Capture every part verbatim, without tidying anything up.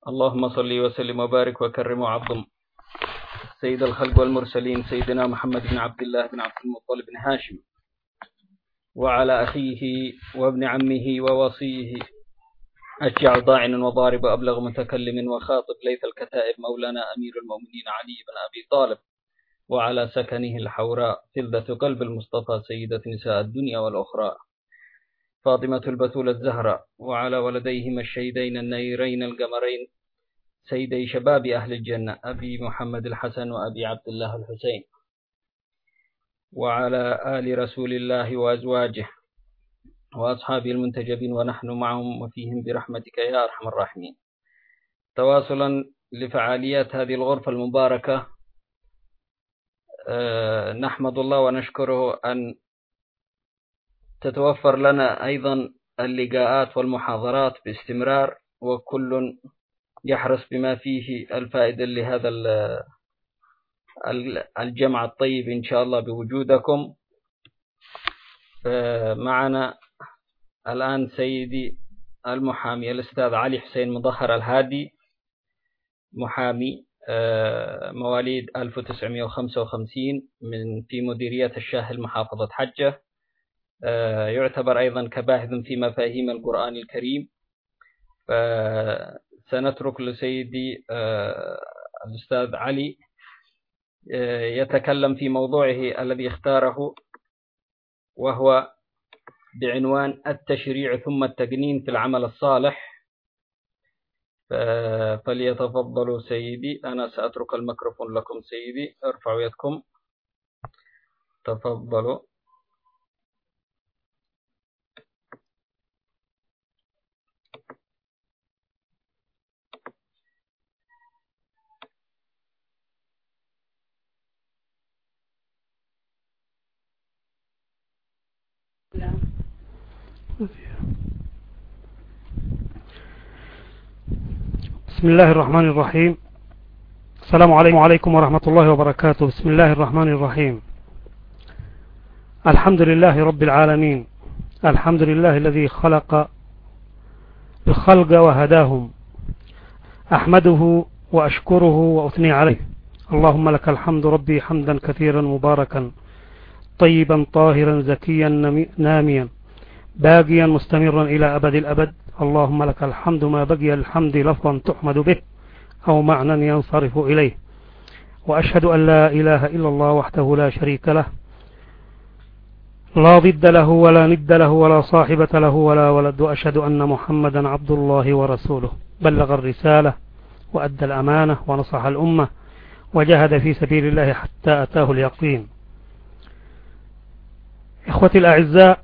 اللهم صل وسلم وبارك وكرم وعظم سيد الخلق والمرسلين سيدنا محمد بن عبد الله بن عبد المطلب بن هاشم وعلى أخيه وابن عمه ووصيه أشجع ضاعن وضارب أبلغ متكلم وخاطب ليث الكتائب مولانا أمير المؤمنين علي بن أبي طالب وعلى سكنه الحوراء فلذة قلب المصطفى سيدة نساء الدنيا والأخرى فاطمة البتول الزهراء وعلى ولديهما الشهيدين النيرين القمرين سيدي شباب أهل الجنة أبي محمد الحسن وأبي عبد الله الحسين وعلى آل رسول الله وأزواجه وأصحابه المنتجبين ونحن معهم وفيهم برحمتك يا أرحم الراحمين. تواصلا لفعاليات هذه الغرفة المباركة، أه نحمد الله ونشكره أن تتوفر لنا أيضا اللقاءات والمحاضرات باستمرار، وكل يحرص بما فيه الفائدة لهذا الجمع الطيب إن شاء الله بوجودكم. معنا الآن سيدي المحامي الأستاذ علي حسين مظهر الهادي، محامي مواليد ألف وتسعمائة وخمسة وخمسين من في مديرية الشاهل محافظة حجة، يعتبر أيضا كباحث في مفاهيم القرآن الكريم. فسنترك لسيدي الأستاذ علي يتكلم في موضوعه الذي اختاره، وهو بعنوان التشريع ثم التقنين في العمل الصالح. فليتفضلوا سيدي، أنا سأترك الميكروفون لكم سيدي، ارفعوا يدكم، تفضلوا. بسم الله الرحمن الرحيم. السلام عليكم ورحمة الله وبركاته. بسم الله الرحمن الرحيم. الحمد لله رب العالمين، الحمد لله الذي خلق الخلق وهداهم، أحمده وأشكره وأثني عليه. اللهم لك الحمد ربي حمدا كثيرا مباركا طيبا طاهرا زكيا ناميا باقيا مستمرا إلى أبد الأبد. اللهم لك الحمد ما بقي الحمد لفظا تحمد به أو معنى ينصرف إليه. وأشهد أن لا إله إلا الله وحده لا شريك له، لا ضد له ولا ند له ولا صاحبة له ولا ولد. وأشهد أن محمدا عبد الله ورسوله، بلغ الرسالة وأدى الأمانة ونصح الأمة وجاهد في سبيل الله حتى أتاه اليقين. إخوتي الأعزاء،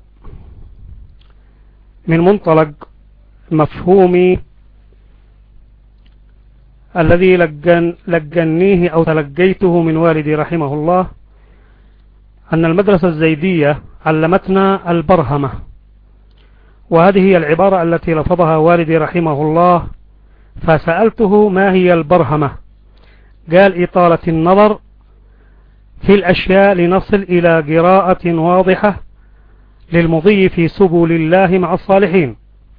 من منطلق مفهومي الذي لقن لقنيه أو تلقيته من والدي رحمه الله، أن المدرسة الزيدية علمتنا البرهمة، وهذه هي العبارة التي لفظها والدي رحمه الله. فسألته ما هي البرهمة؟ قال إطالة النظر في الأشياء لنصل إلى قراءة واضحة للمضي في سبل الله مع الصالحين.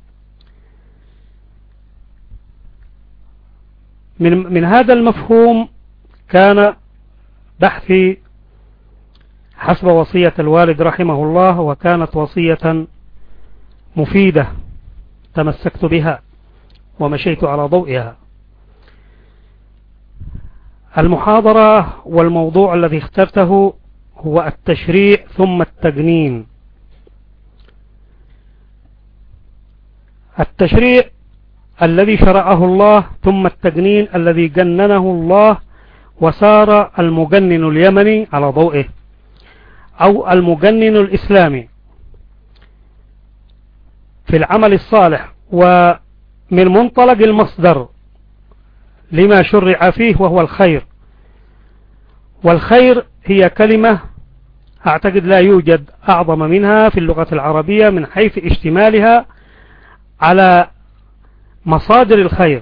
من, من هذا المفهوم كان بحثي حسب وصية الوالد رحمه الله، وكانت وصية مفيدة تمسكت بها ومشيت على ضوئها. المحاضرة والموضوع الذي اخترته هو التشريع ثم التقنين. التشريع الذي شرعه الله، ثم التقنين الذي قننه الله وسار المقنن اليمني على ضوئه، أو المقنن الإسلامي في العمل الصالح، ومن منطلق المصدر لما شرع فيه وهو الخير. والخير هي كلمة أعتقد لا يوجد أعظم منها في اللغة العربية من حيث اشتمالها على مصادر الخير،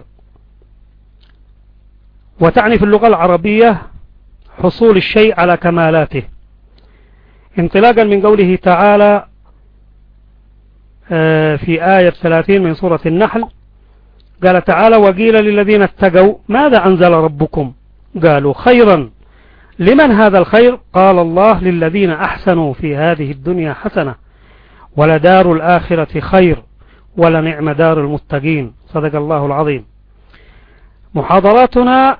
وتعني في اللغة العربية حصول الشيء على كمالاته، انطلاقا من قوله تعالى في آية ثلاثين من سورة النحل: قال تعالى وقيل للذين اتقوا ماذا أنزل ربكم قالوا خيرا لمن هذا الخير قال الله للذين أحسنوا في هذه الدنيا حسنة ولدار الآخرة خير ولنعم دار المتقين. صدق الله العظيم. محاضراتنا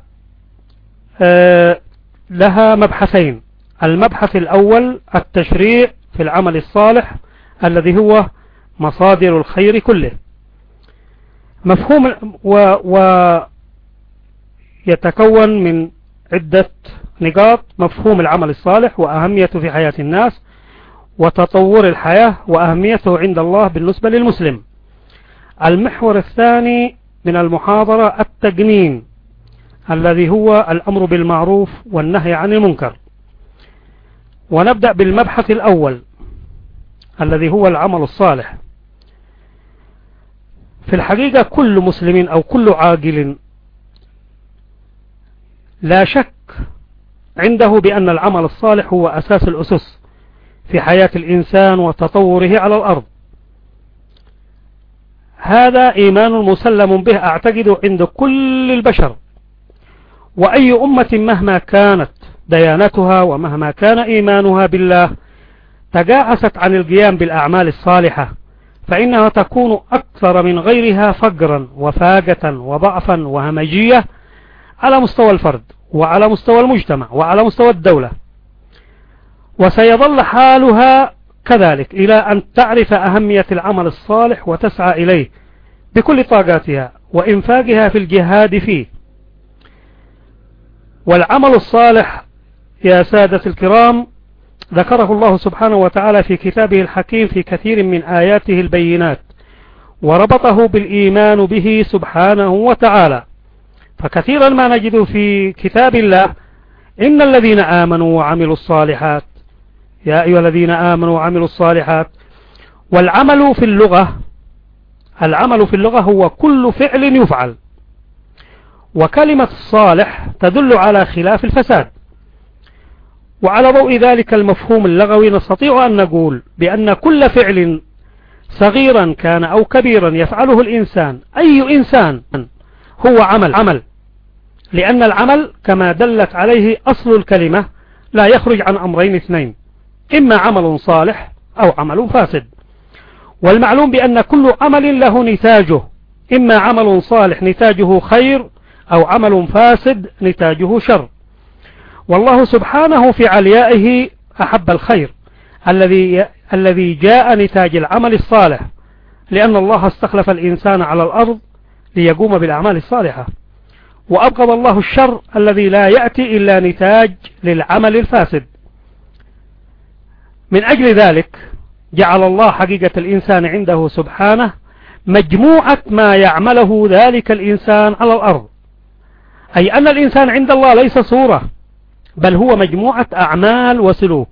لها مبحثين. المبحث الأول التشريع في العمل الصالح الذي هو مصادر الخير كله. مفهوم ويتكون من عدة نقاط: مفهوم العمل الصالح وأهميته في حياة الناس، وتطور الحياة وأهميته عند الله بالنسبة للمسلم. المحور الثاني من المحاضرة التقنين الذي هو الأمر بالمعروف والنهي عن المنكر. ونبدأ بالمبحث الأول الذي هو العمل الصالح. في الحقيقة كل مسلم أو كل عاقل لا شك عنده بأن العمل الصالح هو أساس الأسس في حياة الإنسان وتطوره على الأرض. هذا إيمان مسلم به أعتقد عند كل البشر، وأي أمة مهما كانت ديانتها ومهما كان إيمانها بالله تجاعست عن القيام بالأعمال الصالحة فإنها تكون أكثر من غيرها فقرا وفاقة وضعفا وهمجية على مستوى الفرد وعلى مستوى المجتمع وعلى مستوى الدولة، وسيظل حالها كذلك إلى أن تعرف أهمية العمل الصالح وتسعى إليه بكل طاقاتها وإنفاقها في الجهاد فيه. والعمل الصالح يا سادة الكرام ذكره الله سبحانه وتعالى في كتابه الحكيم في كثير من آياته البينات، وربطه بالإيمان به سبحانه وتعالى. فكثيرا ما نجد في كتاب الله إن الذين آمنوا وعملوا الصالحات، يا أيها الذين آمنوا وعملوا الصالحات. والعمل في اللغة العمل في اللغة هو كل فعل يفعل، وكلمة الصالح تدل على خلاف الفساد. وعلى ضوء ذلك المفهوم اللغوي نستطيع أن نقول بأن كل فعل صغيرا كان أو كبيرا يفعله الإنسان أي إنسان هو عمل عمل لأن العمل كما دلت عليه أصل الكلمة لا يخرج عن أمرين اثنين: إما عمل صالح أو عمل فاسد. والمعلوم بأن كل عمل له نتاجه، إما عمل صالح نتاجه خير أو عمل فاسد نتاجه شر. والله سبحانه في عليائه أحب الخير الذي الذي جاء نتاج العمل الصالح، لأن الله استخلف الإنسان على الأرض ليقوم بالأعمال الصالحة، وأبغض الله الشر الذي لا يأتي إلا نتاج للعمل الفاسد. من أجل ذلك جعل الله حقيقة الإنسان عنده سبحانه مجموعة ما يعمله ذلك الإنسان على الأرض، أي أن الإنسان عند الله ليس صورة، بل هو مجموعة أعمال وسلوك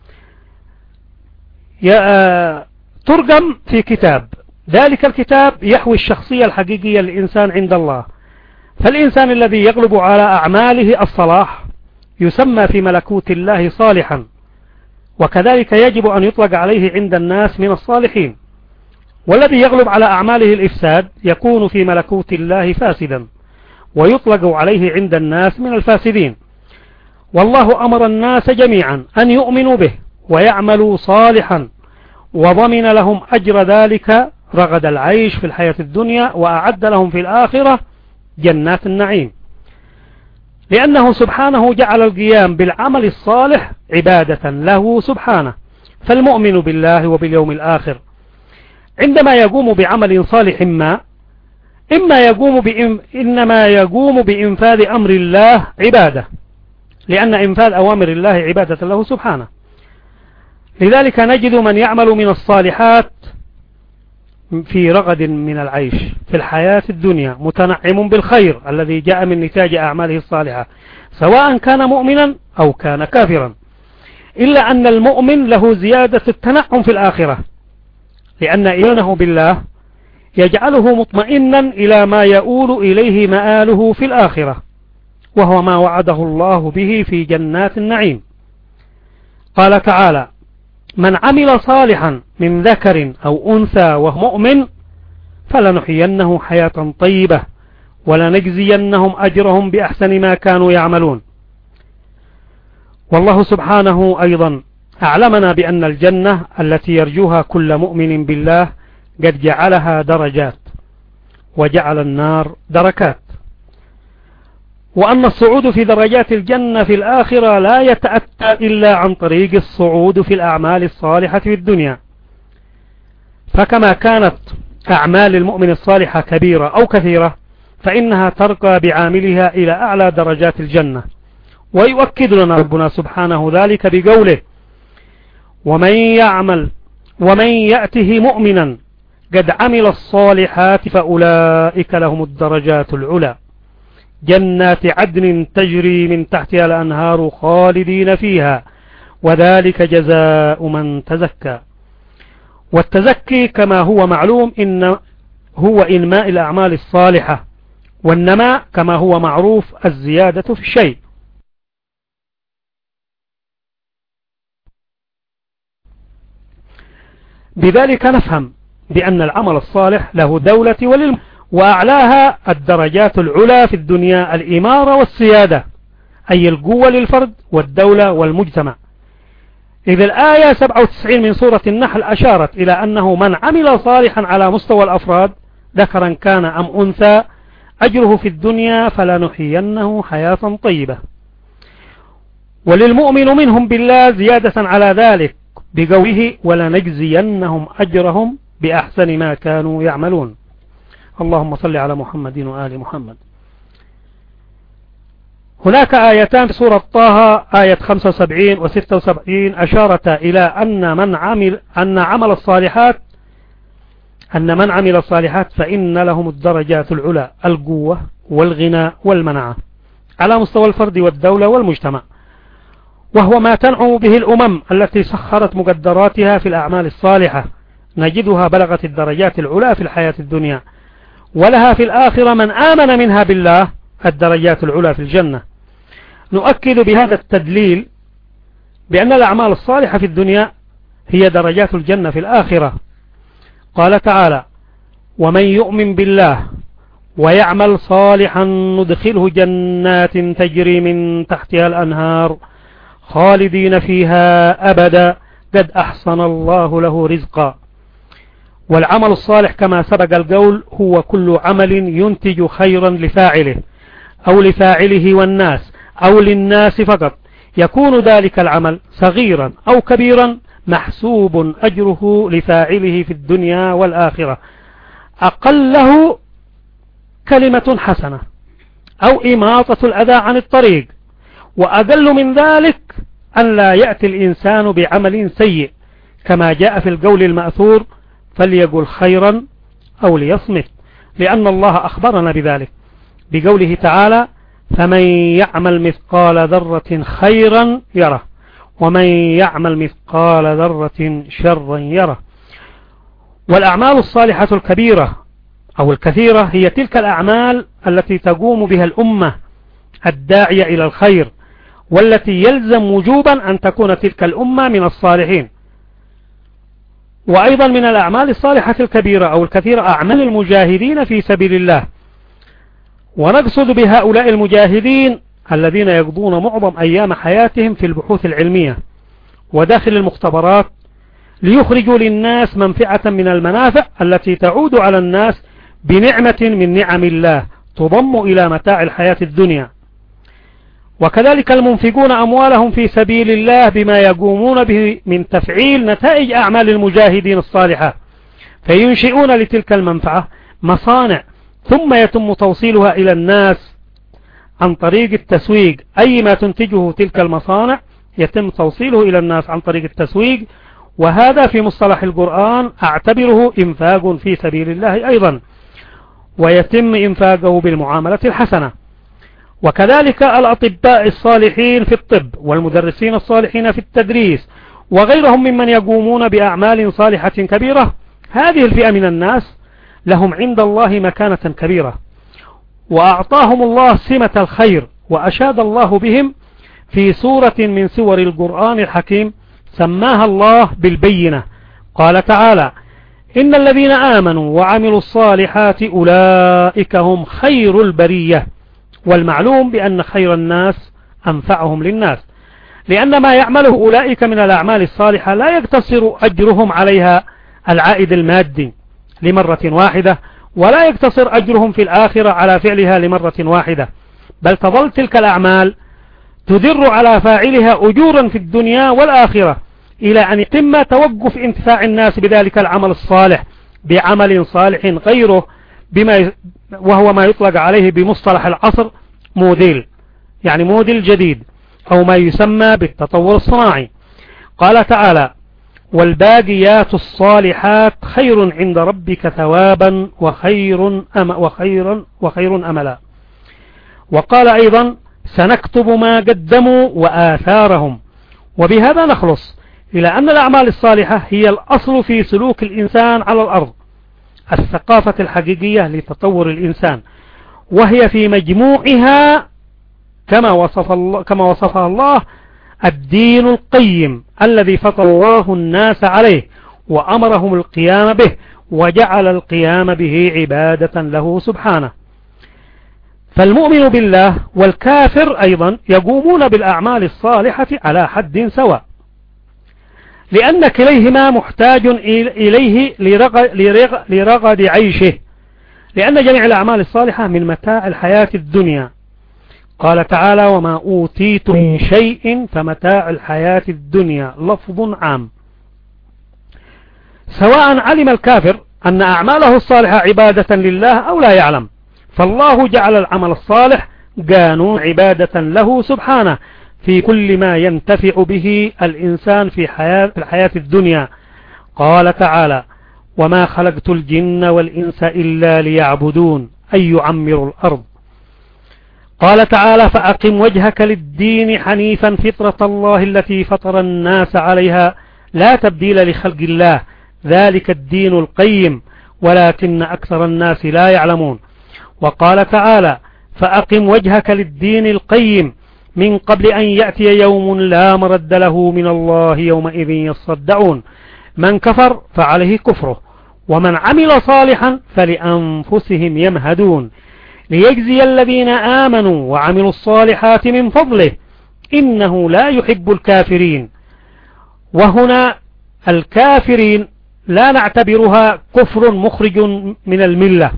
ترجم في كتاب. ذلك الكتاب يحوي الشخصية الحقيقية للإنسان عند الله. فالإنسان الذي يغلب على أعماله الصلاح يسمى في ملكوت الله صالحا، وكذلك يجب أن يطلق عليه عند الناس من الصالحين. والذي يغلب على أعماله الإفساد يكون في ملكوت الله فاسدا، ويطلق عليه عند الناس من الفاسدين. والله أمر الناس جميعا أن يؤمنوا به ويعملوا صالحا، وضمن لهم أجر ذلك رغد العيش في الحياة الدنيا، وأعد لهم في الآخرة جنات النعيم، لأنه سبحانه جعل القيام بالعمل الصالح عبادة له سبحانه. فالمؤمن بالله وباليوم الآخر عندما يقوم بعمل صالح ما إما يقوم بإن إنما يقوم بإنفاذ أمر الله عبادة، لأن إنفاذ أوامر الله عبادة له سبحانه. لذلك نجد من يعمل من الصالحات في رغد من العيش في الحياة الدنيا، متنعم بالخير الذي جاء من نتاج أعماله الصالحة، سواء كان مؤمنا أو كان كافرا، إلا أن المؤمن له زيادة التنعم في الآخرة، لأن إيمانه بالله يجعله مطمئنا إلى ما يؤول إليه مآله في الآخرة، وهو ما وعده الله به في جنات النعيم. قال تعالى: من عمل صالحا من ذكر أو أنثى وهو مؤمن فلنحيينه حياة طيبة ولنجزينهم أجرهم بأحسن ما كانوا يعملون. والله سبحانه أيضا أعلمنا بأن الجنة التي يرجوها كل مؤمن بالله قد جعلها درجات، وجعل النار دركات، وأن الصعود في درجات الجنة في الآخرة لا يتأتى إلا عن طريق الصعود في الأعمال الصالحة في الدنيا. فكما كانت أعمال المؤمن الصالحة كبيرة أو كثيرة، فإنها ترقى بعاملها إلى أعلى درجات الجنة. ويؤكد لنا ربنا سبحانه ذلك بقوله: ومن يعمل ومن يأته مؤمنا قد عمل الصالحات فأولئك لهم الدرجات العلى جنات عدن تجري من تحتها الأنهار خالدين فيها وذلك جزاء من تزكى. والتزكي كما هو معلوم إن هو إنماء الأعمال الصالحة، والنماء كما هو معروف الزيادة في الشيء. بذلك نفهم بأن العمل الصالح له دولة وللم وأعلاها الدرجات العلى في الدنيا الإمارة والسيادة، أي القوة للفرد والدولة والمجتمع. إذ الآية سبعة وتسعين من سورة النحل أشارت إلى أنه من عمل صالحا على مستوى الأفراد ذكرا كان أم أنثى أجره في الدنيا فلنحيينه حياة طيبة. وللمؤمن منهم بالله زيادة على ذلك بقوله: ولنجزينهم أجرهم بأحسن ما كانوا يعملون. اللهم صل على محمد وآل محمد. هناك آيتان في سورة طه آية خمسة وسبعين وستة وسبعين أشارتا إلى أن من عمل أن عمل الصالحات أن من عمل الصالحات فإن لهم الدرجات العلى القوة والغنى والمنعة على مستوى الفرد والدولة والمجتمع، وهو ما تنعم به الأمم التي سخرت مقدراتها في الأعمال الصالحة، نجدها بلغت الدرجات العلى في الحياة الدنيا، ولها في الآخرة من آمن منها بالله الدرجات العلى في الجنة. نؤكد بهذا التدليل بأن الأعمال الصالحة في الدنيا هي درجات الجنة في الآخرة. قال تعالى: ومن يؤمن بالله ويعمل صالحا ندخله جنات تجري من تحتها الأنهار خالدين فيها أبدا قد أحسن الله له رزقا. والعمل الصالح كما سبق القول هو كل عمل ينتج خيرا لفاعله أو لفاعله والناس أو للناس فقط، يكون ذلك العمل صغيرا أو كبيرا محسوب أجره لفاعله في الدنيا والآخرة. أقله كلمة حسنة أو إماطة الأذى عن الطريق، وأقل من ذلك أن لا يأتي الإنسان بعمل سيء، كما جاء في القول المأثور: فليقل خيرا أو ليصمت، لأن الله أخبرنا بذلك بقوله تعالى: فمن يعمل مثقال ذرة خيرا يره ومن يعمل مثقال ذرة شرا يره. والأعمال الصالحة الكبيرة أو الكثيرة هي تلك الأعمال التي تقوم بها الأمة الداعية إلى الخير، والتي يلزم وجوبا أن تكون تلك الأمة من الصالحين. وأيضا من الأعمال الصالحة الكبيرة أو الكثيرة أعمال المجاهدين في سبيل الله، ونقصد بهؤلاء المجاهدين الذين يقضون معظم أيام حياتهم في البحوث العلمية وداخل المختبرات ليخرجوا للناس منفعة من المنافع التي تعود على الناس بنعمة من نعم الله تضم إلى متاع الحياة الدنيا. وكذلك المنفقون أموالهم في سبيل الله بما يقومون به من تفعيل نتائج أعمال المجاهدين الصالحة، فينشئون لتلك المنفعة مصانع ثم يتم توصيلها إلى الناس عن طريق التسويق. أي ما تنتجه تلك المصانع يتم توصيله إلى الناس عن طريق التسويق، وهذا في مصطلح القرآن أعتبره إنفاق في سبيل الله أيضا، ويتم إنفاقه بالمعاملة الحسنة. وكذلك الأطباء الصالحين في الطب والمدرسين الصالحين في التدريس وغيرهم ممن يقومون بأعمال صالحة كبيرة، هذه الفئة من الناس لهم عند الله مكانة كبيرة، وأعطاهم الله سمة الخير، وأشاد الله بهم في سورة من سور القرآن الحكيم سماها الله بالبينة. قال تعالى: إن الذين آمنوا وعملوا الصالحات أولئك هم خير البرية. والمعلوم بأن خير الناس أنفعهم للناس، لأن ما يعمله أولئك من الأعمال الصالحة لا يقتصر أجرهم عليها العائد المادي لمرة واحدة، ولا يقتصر أجرهم في الآخرة على فعلها لمرة واحدة، بل تظل تلك الأعمال تدر على فاعلها أجورا في الدنيا والآخرة إلى أن يتم توقف انتفاع الناس بذلك العمل الصالح بعمل صالح غيره، بما وهو ما يطلق عليه بمصطلح العصر موديل، يعني موديل جديد أو ما يسمى بالتطور الصناعي. قال تعالى: والباقيات الصالحات خير عند ربك ثوابا وخير أم وخير وخير أملا. وقال أيضا: سنكتب ما قدموا وآثارهم. وبهذا نخلص إلى أن الأعمال الصالحة هي الأصل في سلوك الإنسان على الأرض، الثقافة الحقيقية لتطور الإنسان، وهي في مجموعها كما وصف الله كما وصفها الله الدين القيم الذي فطر الله الناس عليه وأمرهم القيام به، وجعل القيام به عبادة له سبحانه. فالمؤمن بالله والكافر أيضا يقومون بالأعمال الصالحة على حد سواء، لأن كليهما محتاج إليه لرغد عيشه، لأن جميع الأعمال الصالحة من متاع الحياة الدنيا. قال تعالى: وما أوتيت من شيء فمتاع الحياة الدنيا، لفظ عام. سواء علم الكافر أن أعماله الصالحة عبادة لله أو لا يعلم، فالله جعل العمل الصالح قانون عبادة له سبحانه في كل ما ينتفع به الإنسان في حياة الحياة الدنيا. قال تعالى: وما خلقت الجن والإنس إلا ليعبدون، أي يعمر الأرض. قال تعالى: فأقم وجهك للدين حنيفا فطرة الله التي فطر الناس عليها لا تبديل لخلق الله ذلك الدين القيم ولكن أكثر الناس لا يعلمون. وقال تعالى: فأقم وجهك للدين القيم من قبل أن يأتي يوم لا مرد له من الله يومئذ يصدعون، من كفر فعليه كفره ومن عمل صالحا فلأنفسهم يمهدون ليجزي الذين آمنوا وعملوا الصالحات من فضله إنه لا يحب الكافرين. وهنا الكافرين لا نعتبرها كفر مخرج من الملة،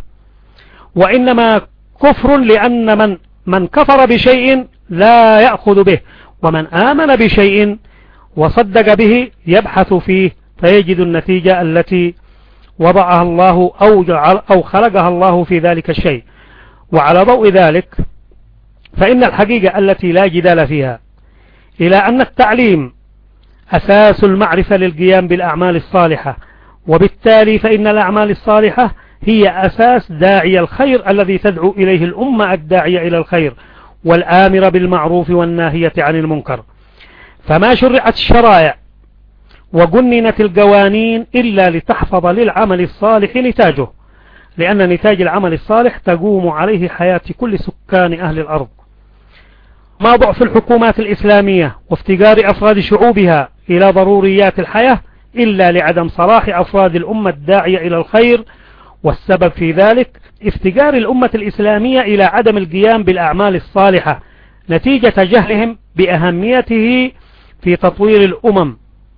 وإنما كفر لأن من من كفر بشيء لا يأخذ به، ومن آمن بشيء وصدق به يبحث فيه فيجد النتيجة التي وضعها الله أو, أو خلقها الله في ذلك الشيء. وعلى ضوء ذلك فإن الحقيقة التي لا جدال فيها إلى أن التعليم أساس المعرفة للقيام بالأعمال الصالحة، وبالتالي فإن الأعمال الصالحة هي أساس داعي الخير الذي تدعو إليه الأمة الداعية إلى الخير والآمر بالمعروف والناهية عن المنكر. فما شرعت الشرائع وجننت القوانين إلا لتحفظ للعمل الصالح نتاجه، لأن نتاج العمل الصالح تقوم عليه حياة كل سكان أهل الأرض. ما ضعف الحكومات الإسلامية وافتقار أفراد شعوبها إلى ضروريات الحياة إلا لعدم صلاح أفراد الأمة الداعية إلى الخير، والسبب في ذلك افتقار الأمة الإسلامية إلى عدم القيام بالأعمال الصالحة نتيجة جهلهم بأهميته في تطوير الأمم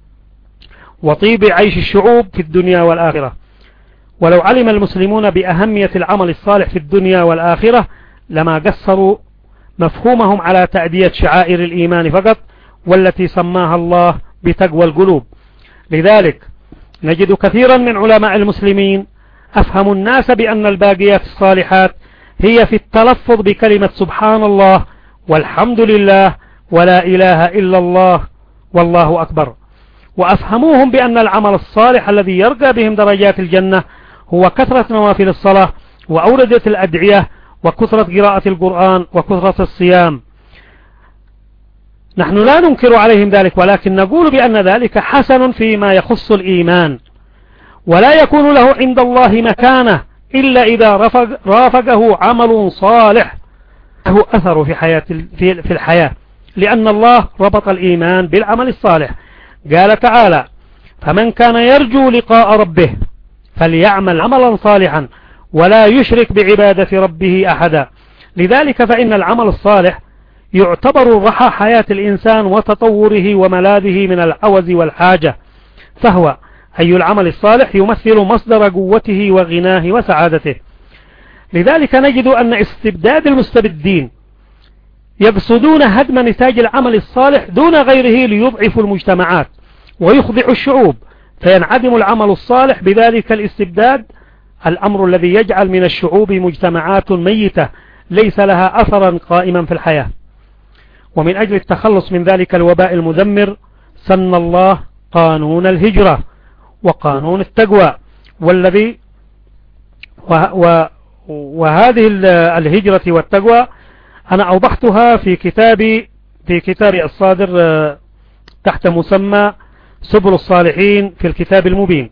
وطيب عيش الشعوب في الدنيا والآخرة. ولو علم المسلمون بأهمية العمل الصالح في الدنيا والآخرة لما قصروا مفهومهم على تأدية شعائر الإيمان فقط، والتي سماها الله بتقوى القلوب. لذلك نجد كثيرا من علماء المسلمين أفهموا الناس بأن الباقيات الصالحات هي في التلفظ بكلمة سبحان الله والحمد لله ولا إله إلا الله والله أكبر، وأفهموهم بأن العمل الصالح الذي يرقى بهم درجات الجنة هو كثرة نوافل الصلاة وأوردة الأدعية وكثرة قراءة القرآن وكثرة الصيام. نحن لا ننكر عليهم ذلك، ولكن نقول بأن ذلك حسن فيما يخص الإيمان، ولا يكون له عند الله مكانة إلا إذا رافق رافقه عمل صالح له أثر في حياة في الحياة، لأن الله ربط الإيمان بالعمل الصالح. قال تعالى: فمن كان يرجو لقاء ربه فليعمل عملا صالحا ولا يشرك بعبادة ربه أحدا. لذلك فإن العمل الصالح يعتبر رحى حياة الإنسان وتطوره وملاذه من العوز والحاجة، فهو أي العمل الصالح يمثل مصدر قوته وغناه وسعادته. لذلك نجد أن استبداد المستبدين يقصدون هدم نتاج العمل الصالح دون غيره ليضعفوا المجتمعات ويخضعوا الشعوب، فينعدم العمل الصالح بذلك الاستبداد، الأمر الذي يجعل من الشعوب مجتمعات ميتة ليس لها أثرا قائما في الحياة. ومن أجل التخلص من ذلك الوباء المدمر سن الله قانون الهجرة وقانون التقوى، والذي وهذه الهجرة والتقوى أنا أوضحتها في كتابي في كتابي الصادر تحت مسمى سبل الصالحين في الكتاب المبين.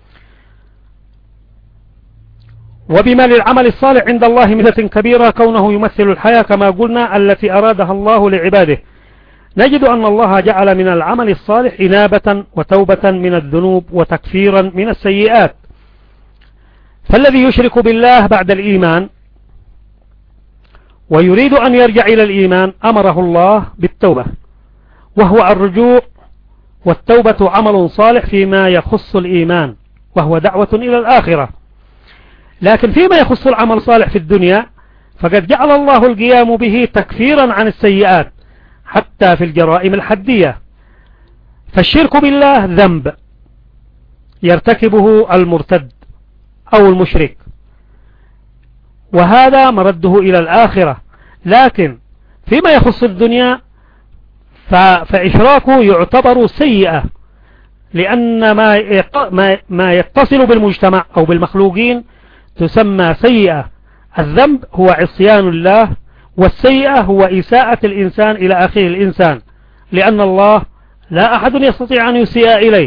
وبما للعمل الصالح عند الله ميزة كبيرة كونه يمثل الحياة كما قلنا التي أرادها الله لعباده. نجد أن الله جعل من العمل الصالح إنابة وتوبة من الذنوب وتكفيرا من السيئات. فالذي يشرك بالله بعد الإيمان ويريد أن يرجع إلى الإيمان أمره الله بالتوبة، وهو الرجوع، والتوبة عمل صالح فيما يخص الإيمان وهو دعوة إلى الآخرة. لكن فيما يخص العمل الصالح في الدنيا فقد جعل الله القيام به تكفيرا عن السيئات حتى في الجرائم الحدية. فالشرك بالله ذنب يرتكبه المرتد أو المشرك، وهذا مرده إلى الآخرة. لكن فيما يخص الدنيا فإشراكه يعتبر سيئة، لأن ما يتصل بالمجتمع أو بالمخلوقين تسمى سيئة. الذنب هو عصيان الله، والسيئة هو إساءة الإنسان إلى أخيه الإنسان، لأن الله لا أحد يستطيع أن يسيء إليه.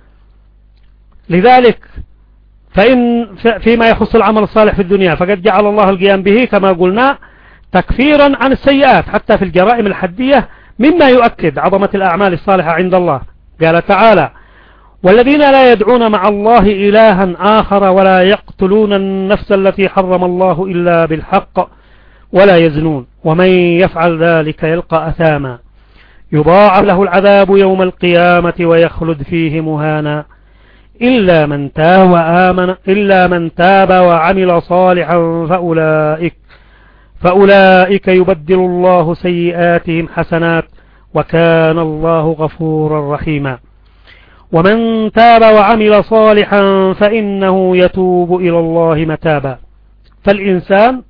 لذلك فإن فيما يخص العمل الصالح في الدنيا فقد جعل الله القيام به كما قلنا تكفيرا عن السيئات حتى في الجرائم الحدية، مما يؤكد عظمة الأعمال الصالحة عند الله. قال تعالى: والذين لا يدعون مع الله إلها آخر ولا يقتلون النفس التي حرم الله إلا بالحق ولا يزنون ومن يفعل ذلك يلقى أثاما يضاعف له العذاب يوم القيامة ويخلد فيه مهانا إلا من تاب وآمن إلا من تاب وعمل صالحا فأولئك فأولئك يبدل الله سيئاتهم حسنات وكان الله غفورا رحيما. ومن تاب وعمل صالحا فإنه يتوب إلى الله متابا. فالإنسان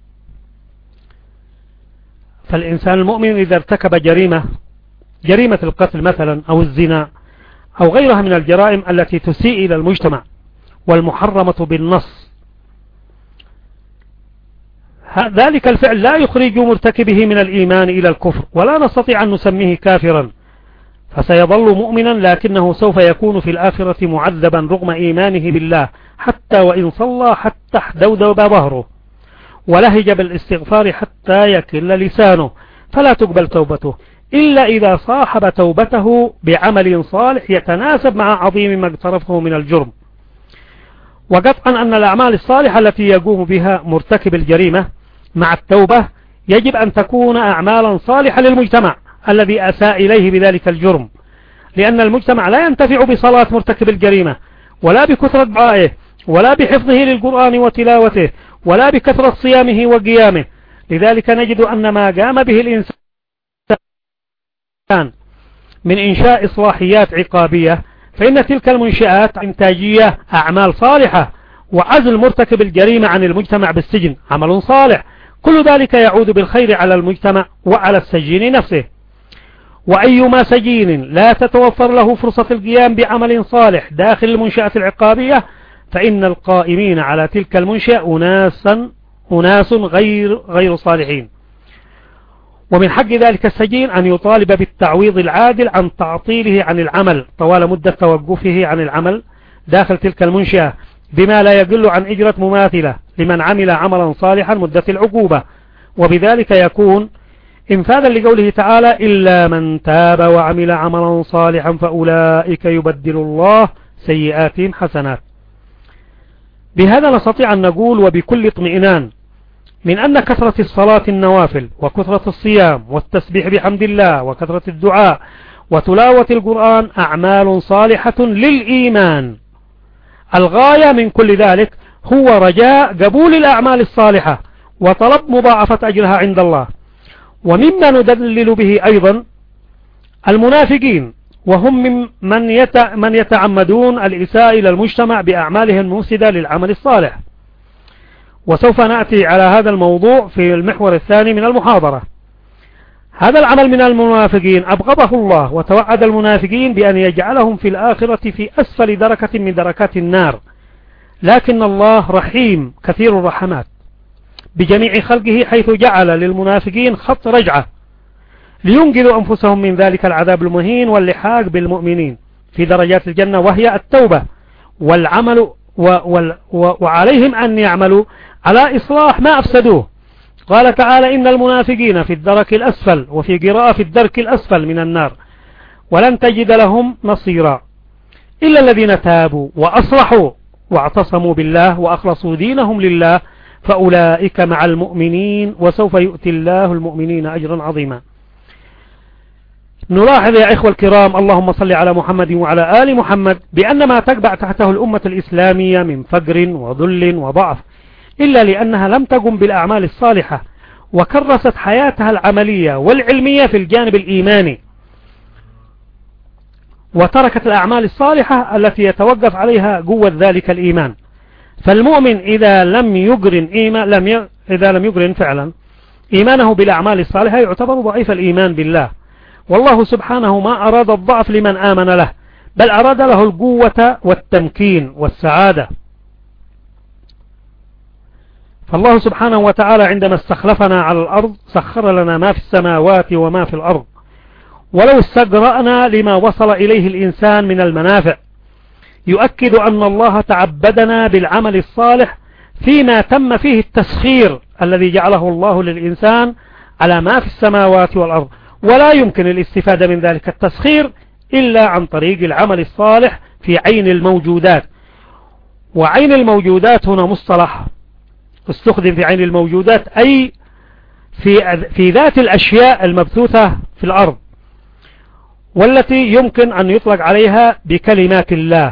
فالإنسان المؤمن إذا ارتكب جريمة جريمة القتل مثلا أو الزنا أو غيرها من الجرائم التي تسيء إلى المجتمع والمحرمة بالنص، ذلك الفعل لا يخرج مرتكبه من الإيمان إلى الكفر، ولا نستطيع أن نسميه كافرا، فسيظل مؤمنا لكنه سوف يكون في الآخرة معذبا رغم إيمانه بالله، حتى وإن صلى حتى دودب ظهره ولهج بالاستغفار حتى يكل لسانه، فلا تقبل توبته إلا إذا صاحب توبته بعمل صالح يتناسب مع عظيم ما اقترفه من الجرم. وقطعا أن الأعمال الصالحة التي يقوم بها مرتكب الجريمة مع التوبة يجب أن تكون أعمالا صالحة للمجتمع الذي أساء إليه بذلك الجرم، لأن المجتمع لا ينتفع بصلاة مرتكب الجريمة ولا بكثرة دعائه ولا بحفظه للقرآن وتلاوته ولا بكثرة صيامه وقيامه. لذلك نجد أن ما قام به الإنسان من إنشاء إصلاحيات عقابية فإن تلك المنشآت إنتاجية أعمال صالحة، وعزل مرتكب الجريمة عن المجتمع بالسجن عمل صالح، كل ذلك يعود بالخير على المجتمع وعلى السجين نفسه. وأيما سجين لا تتوفر له فرصة القيام بعمل صالح داخل المنشأة العقابية فإن القائمين على تلك المنشأة أناسا أناس غير غير صالحين. ومن حق ذلك السجين أن يطالب بالتعويض العادل عن تعطيله عن العمل طوال مدة توقفه عن العمل داخل تلك المنشأة بما لا يقل عن أجرة مماثلة لمن عمل عملا صالحا مدة العقوبة، وبذلك يكون انفاذا لقوله تعالى: إلا من تاب وعمل عملا صالحا فأولئك يبدل الله سيئاتهم حسنات. بهذا نستطيع أن نقول وبكل اطمئنان من أن كثرة الصلاة النوافل وكثرة الصيام والتسبيح بحمد الله وكثرة الدعاء وتلاوة القرآن أعمال صالحة للإيمان. الغاية من كل ذلك هو رجاء قبول الأعمال الصالحة وطلب مضاعفة أجرها عند الله. ومما ندلل به أيضا المنافقين، وهم من من يتعمدون الإساءة إلى المجتمع بأعمالهم المفسدة للعمل الصالح. وسوف نأتي على هذا الموضوع في المحور الثاني من المحاضرة. هذا العمل من المنافقين أبغضه الله، وتوعد المنافقين بأن يجعلهم في الآخرة في أسفل دركة من دركات النار. لكن الله رحيم كثير الرحمات بجميع خلقه، حيث جعل للمنافقين خط رجعة لينقذوا أنفسهم من ذلك العذاب المهين واللحاق بالمؤمنين في درجات الجنة، وهي التوبة والعمل و و وعليهم أن يعملوا على إصلاح ما أفسدوه. قال تعالى: إن المنافقين في الدرك الأسفل، وفي قراءة في الدرك الأسفل من النار، ولن تجد لهم نصيرا إلا الذين تابوا وأصلحوا واعتصموا بالله وأخلصوا دينهم لله فأولئك مع المؤمنين وسوف يؤتي الله المؤمنين أجرا عظيما. نلاحظ يا إخوة الكرام، اللهم صل على محمد وعلى آل محمد، بأن ما تقبع تحته الأمة الإسلامية من فقر وذل وضعف إلا لأنها لم تقم بالأعمال الصالحة، وكرست حياتها العملية والعلمية في الجانب الإيماني، وتركت الأعمال الصالحة التي يتوقف عليها قوة ذلك الإيمان. فالمؤمن إذا لم يقرن إيمان لم ي... إذا لم يقرن فعلا إيمانه بالأعمال الصالحة يعتبر ضعيف الإيمان بالله. والله سبحانه ما أراد الضعف لمن آمن له، بل أراد له القوة والتمكين والسعادة. فالله سبحانه وتعالى عندما استخلفنا على الأرض سخر لنا ما في السماوات وما في الأرض، ولو استقرأنا لما وصل إليه الإنسان من المنافع يؤكد أن الله تعبدنا بالعمل الصالح فيما تم فيه التسخير الذي جعله الله للإنسان على ما في السماوات والأرض، ولا يمكن الاستفادة من ذلك التسخير إلا عن طريق العمل الصالح في عين الموجودات. وعين الموجودات هنا مصطلح استخدم في عين الموجودات، أي في, في ذات الأشياء المبثوثة في الأرض، والتي يمكن أن يطلق عليها بكلمات الله.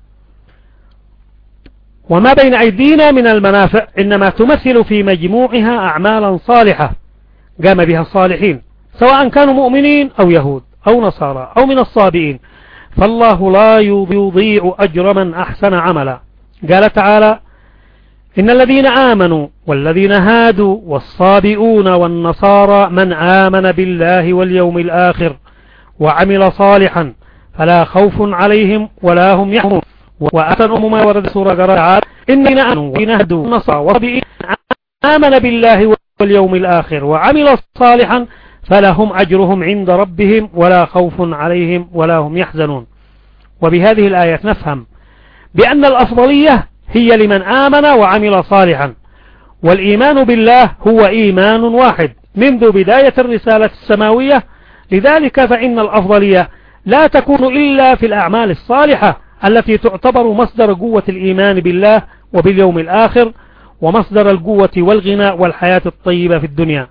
وما بين أيدينا من المنافع إنما تمثل في مجموعها أعمالا صالحة قام بها الصالحين، سواء كانوا مؤمنين أو يهود أو نصارى أو من الصابئين، فالله لا يضيع أجر من أحسن عملا. قال تعالى: إن الذين آمنوا والذين هادوا والصابئون والنصارى من آمن بالله واليوم الآخر وعمل صالحا فلا خوف عليهم ولا هم يحزنون. وأتن ما ورد سورة قراءة: إن الذين آمنوا والذين هادوا والنصارى والصابئين آمن بالله واليوم الآخر وعمل صالحا فلهم أجرهم عند ربهم ولا خوف عليهم ولا هم يحزنون. وبهذه الآية نفهم بأن الأفضلية هي لمن آمن وعمل صالحا، والإيمان بالله هو إيمان واحد منذ بداية الرسالة السماوية. لذلك فإن الأفضلية لا تكون إلا في الأعمال الصالحة التي تعتبر مصدر قوة الإيمان بالله وباليوم الآخر، ومصدر القوة والغنى والحياة الطيبة في الدنيا.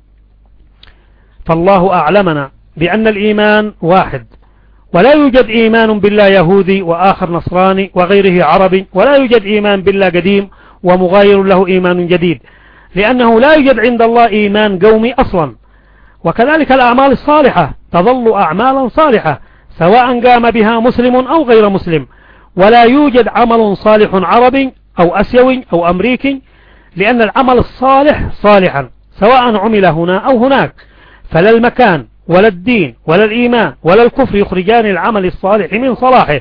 فالله أعلمنا بأن الإيمان واحد، ولا يوجد إيمان بالله يهودي وآخر نصراني وغيره عربي، ولا يوجد إيمان بالله قديم ومغاير له إيمان جديد، لأنه لا يوجد عند الله إيمان قومي أصلا. وكذلك الأعمال الصالحة تظل أعمالا صالحة سواء قام بها مسلم أو غير مسلم، ولا يوجد عمل صالح عربي أو أسيوي أو أمريكي، لأن العمل الصالح صالحا سواء عمل هنا أو هناك، فلا المكان ولا الدين ولا الإيمان ولا الكفر يخرجان العمل الصالح من صلاحه.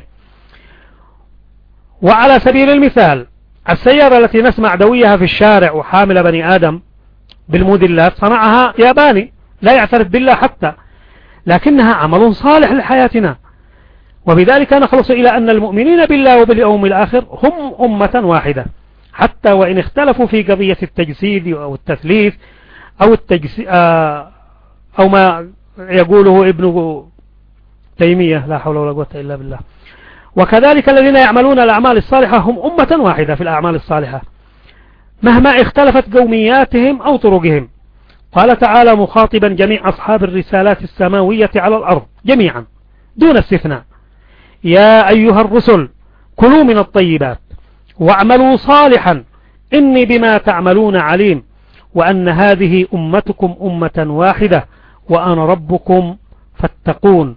وعلى سبيل المثال السيارة التي نسمع دويها في الشارع وحامل بني آدم بالموديلات صنعها ياباني لا يعترف بالله حتى، لكنها عمل صالح لحياتنا. وبذلك نخلص إلى أن المؤمنين بالله وباليوم الآخر هم أمة واحدة، حتى وإن اختلفوا في قضية التجسيد أو التثليث أو التجسيد أو ما يقوله ابن تيمية لا حول ولا قوة إلا بالله. وكذلك الذين يعملون الأعمال الصالحة هم أمة واحدة في الأعمال الصالحة مهما اختلفت قومياتهم أو طرقهم. قال تعالى مخاطبا جميع أصحاب الرسالات السماوية على الأرض جميعا دون استثناء: يا أيها الرسل كلوا من الطيبات واعملوا صالحا إني بما تعملون عليم وأن هذه أمتكم أمة واحدة وأنا ربكم فاتقون.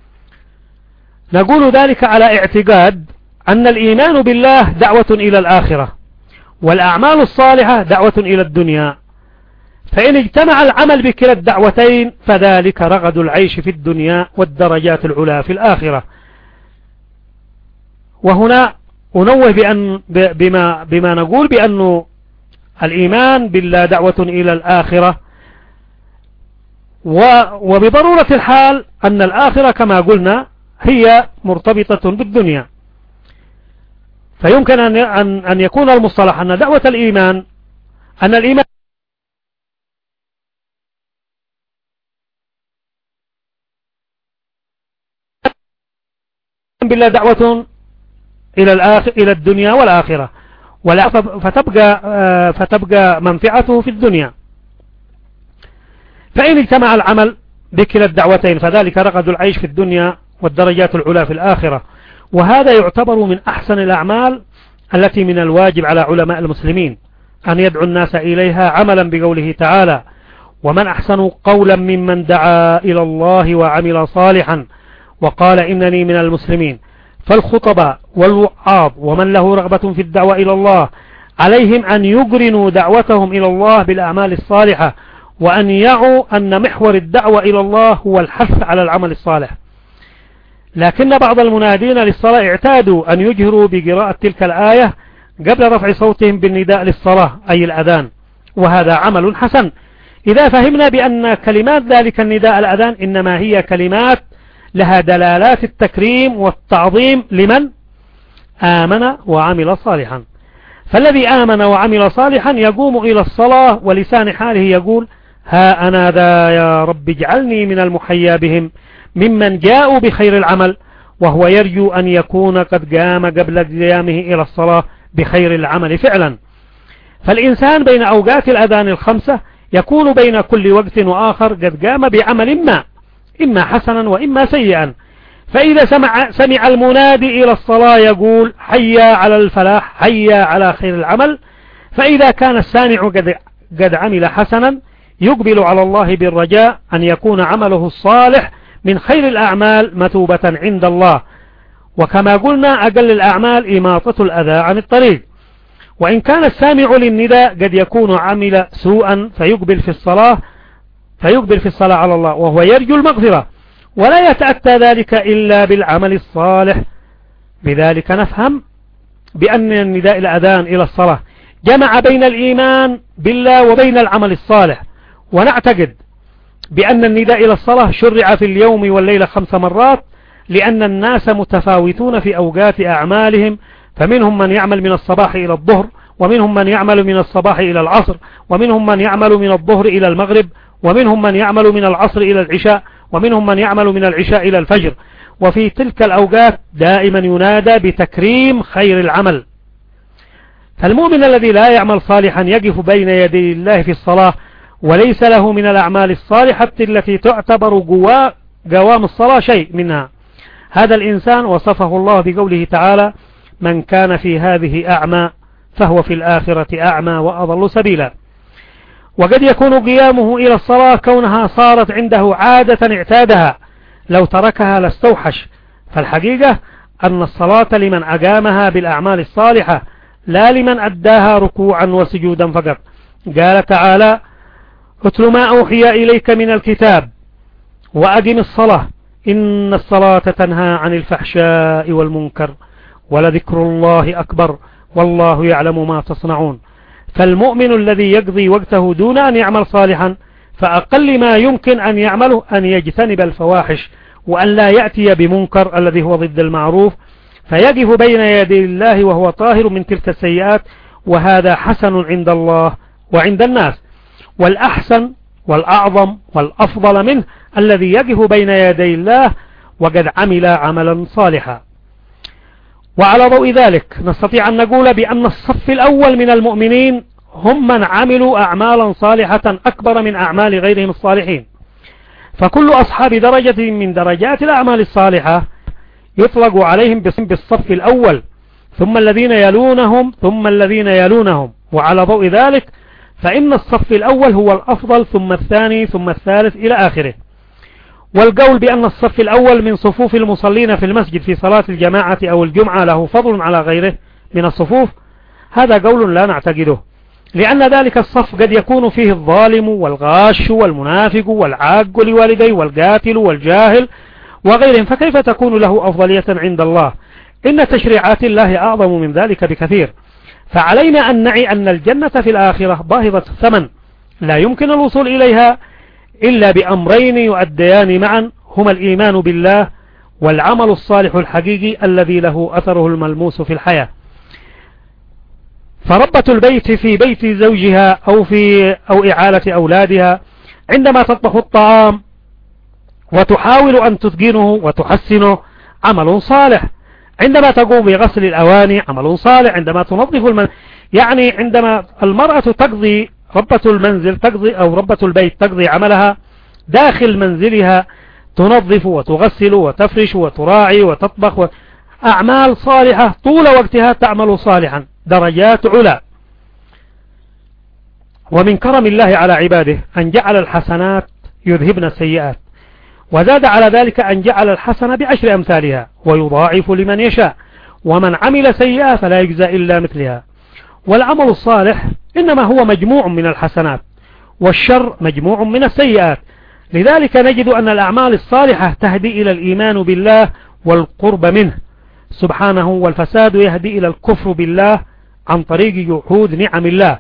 نقول ذلك على اعتقاد أن الإيمان بالله دعوة إلى الآخرة والأعمال الصالحة دعوة إلى الدنيا، فإن اجتمع العمل بكلا الدعوتين فذلك رغد العيش في الدنيا والدرجات العلى في الآخرة. وهنا أنوه بأن بما, بما نقول بأن الإيمان بالله دعوة إلى الآخرة، وبضرورة الحال أن الآخرة كما قلنا هي مرتبطة بالدنيا، فيمكن أن أن يكون المصطلح أن دعوة الإيمان أن الإيمان بالله دعوة إلى الآخر إلى الدنيا والآخرة، فتبقى فتبقى منفعته في الدنيا. فإن اجتمع العمل بكلا الدعوتين فذلك رغد العيش في الدنيا والدرجات العلى في الآخرة. وهذا يعتبر من أحسن الأعمال التي من الواجب على علماء المسلمين أن يدعو الناس إليها عملا بقوله تعالى: ومن أحسن قولا ممن دعا إلى الله وعمل صالحا وقال إنني من المسلمين. فالخطباء والوعاظ ومن له رغبة في الدعوة إلى الله عليهم أن يقرنوا دعوتهم إلى الله بالأعمال الصالحة، وأن يعوا أن محور الدعوة إلى الله هو الحث على العمل الصالح. لكن بعض المنادين للصلاة اعتادوا أن يجهروا بقراءة تلك الآية قبل رفع صوتهم بالنداء للصلاة أي الأذان، وهذا عمل حسن إذا فهمنا بأن كلمات ذلك النداء الأذان إنما هي كلمات لها دلالات التكريم والتعظيم لمن آمن وعمل صالحا. فالذي آمن وعمل صالحا يقوم إلى الصلاة ولسان حاله يقول: ها أنا ذا يا رب اجعلني من المحيا بهم ممن جاءوا بخير العمل، وهو يرجو أن يكون قد قام قبل قيامه إلى الصلاة بخير العمل فعلا. فالإنسان بين أوقات الأذان الخمسة يكون بين كل وقت وآخر قد قام بعمل ما، إما حسنا وإما سيئا. فإذا سمع, سمع المنادي إلى الصلاة يقول: حيا على الفلاح، حيا على خير العمل. فإذا كان السامع قد, قد عمل حسنا يقبل على الله بالرجاء أن يكون عمله الصالح من خير الأعمال مثوبة عند الله. وكما قلنا أقل الأعمال إماطة الأذى عن الطريق. وإن كان السامع للنداء قد يكون عمل سوءا فيقبل في الصلاة فيقبل في الصلاة على الله وهو يرجو المغفرة، ولا يتأتى ذلك إلا بالعمل الصالح. بذلك نفهم بأن النداء الأذان إلى الصلاة جمع بين الإيمان بالله وبين العمل الصالح. ونعتقد بأن النداء إلى الصلاة شرع في اليوم والليلة خمس مرات، لأن الناس متفاوتون في أوقات أعمالهم، فمنهم من يعمل من الصباح إلى الظهر، ومنهم من يعمل من الصباح إلى العصر، ومنهم من يعمل من الظهر إلى المغرب، ومنهم من يعمل من العصر إلى العشاء، ومنهم من يعمل من العشاء إلى الفجر. وفي تلك الأوقات دائما ينادى بتكريم خير العمل. فالمؤمن الذي لا يعمل صالحا يقف بين يدي الله في الصلاة وليس له من الأعمال الصالحة التي تعتبر قوام الصلاة شيء منها. هذا الإنسان وصفه الله بقوله تعالى: من كان في هذه أعمى فهو في الآخرة أعمى وأضل سبيلا. وقد يكون قيامه إلى الصلاة كونها صارت عنده عادة اعتادها، لو تركها لاستوحش. فالحقيقة أن الصلاة لمن أقامها بالأعمال الصالحة لا لمن أداها ركوعا وسجودا فقط. قال تعالى: اتل ما أوحي إليك من الكتاب وأقم الصلاة إن الصلاة تنهى عن الفحشاء والمنكر ولذكر الله أكبر والله يعلم ما تصنعون. فالمؤمن الذي يقضي وقته دون أن يعمل صالحا فأقل ما يمكن أن يعمله أن يجتنب الفواحش، وأن لا يأتي بمنكر الذي هو ضد المعروف، فيقف بين يدي الله وهو طاهر من تلك السيئات. وهذا حسن عند الله وعند الناس. والأحسن والأعظم والأفضل منه الذي يقف بين يدي الله وقد عمل عملا صالحا. وعلى ضوء ذلك نستطيع أن نقول بأن الصف الأول من المؤمنين هم من عملوا أعمالا صالحة أكبر من أعمال غيرهم الصالحين. فكل أصحاب درجة من درجات الأعمال الصالحة يطلق عليهم بالصف الأول، ثم الذين يلونهم ثم الذين يلونهم. وعلى ضوء ذلك فإن الصف الأول هو الأفضل، ثم الثاني، ثم الثالث إلى آخره. والقول بأن الصف الأول من صفوف المصلين في المسجد في صلاة الجماعة أو الجمعة له فضل على غيره من الصفوف، هذا قول لا نعتقده، لأن ذلك الصف قد يكون فيه الظالم والغاش والمنافق والعاق لوالديه والقاتل والجاهل وغيرهم، فكيف تكون له أفضلية عند الله؟ إن تشريعات الله أعظم من ذلك بكثير. فعلينا أن نعي أن الجنة في الآخرة باهظة الثمن، لا يمكن الوصول إليها إلا بأمرين يؤديان معا، هما الإيمان بالله والعمل الصالح الحقيقي الذي له أثره الملموس في الحياة. فربة البيت في بيت زوجها أو في أو إعالة أولادها عندما تطبخ الطعام وتحاول أن تتقنه وتحسنه عمل صالح، عندما تقوم بغسل الأواني عمل صالح، عندما تنظف المنزل، يعني عندما المرأة تقضي ربة المنزل تقضي أو ربة البيت تقضي عملها داخل منزلها، تنظف وتغسل وتفرش وتراعي وتطبخ و... أعمال صالحة طول وقتها تعمل صالحا، درجات علا. ومن كرم الله على عباده أن جعل الحسنات يذهبن السيئات، وزاد على ذلك أن جعل الحسنة بعشر أمثالها ويضاعف لمن يشاء، ومن عمل سيئة فلا يجزى إلا مثلها. والعمل الصالح إنما هو مجموع من الحسنات، والشر مجموع من السيئات، لذلك نجد أن الأعمال الصالحة تهدي إلى الإيمان بالله والقرب منه سبحانه، والفساد يهدي إلى الكفر بالله عن طريق جحود نعم الله.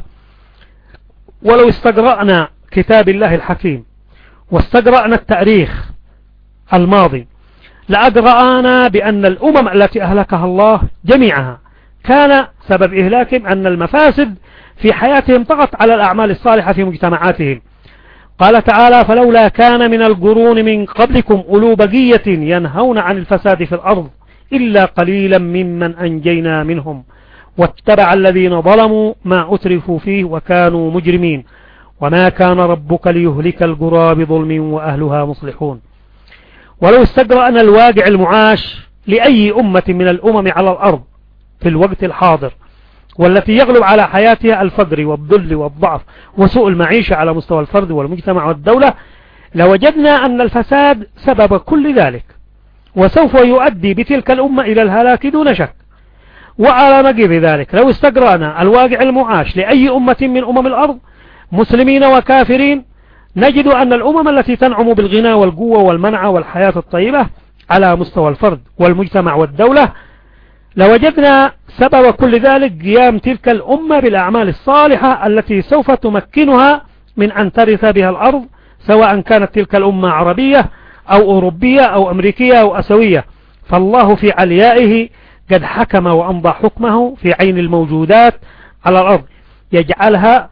ولو استقرأنا كتاب الله الحكيم واستقرأنا التاريخ الماضي لأدرأنا بأن الأمم التي أهلكها الله جميعها كان سبب إهلاكهم أن المفاسد في حياتهم طغت على الأعمال الصالحة في مجتمعاتهم. قال تعالى: فلولا كان من القرون من قبلكم أولو بقية ينهون عن الفساد في الأرض إلا قليلا ممن أنجينا منهم واتبع الذين ظلموا ما أترفوا فيه وكانوا مجرمين وما كان ربك ليهلك القرى بظلم وأهلها مصلحون. ولو استقرأنا الواقع المعاش لأي أمة من الأمم على الأرض في الوقت الحاضر والتي يغلب على حياتها الفقر والذل والضعف وسوء المعيشة على مستوى الفرد والمجتمع والدولة، لوجدنا أن الفساد سبب كل ذلك، وسوف يؤدي بتلك الأمة إلى الهلاك دون شك. وعلى نقيض ذلك لو استقرأنا الواقع المعاش لأي أمة من أمم الأرض مسلمين وكافرين، نجد أن الأمم التي تنعم بالغنى والقوة والمنع والحياة الطيبة على مستوى الفرد والمجتمع والدولة، لوجدنا سبب كل ذلك قيام تلك الأمة بالأعمال الصالحة التي سوف تمكنها من أن ترث بها الأرض، سواء كانت تلك الأمة عربية أو أوروبية أو أمريكية أو أسيوية. فالله في عليائه قد حكم وأمضى حكمه في عين الموجودات على الأرض، يجعلها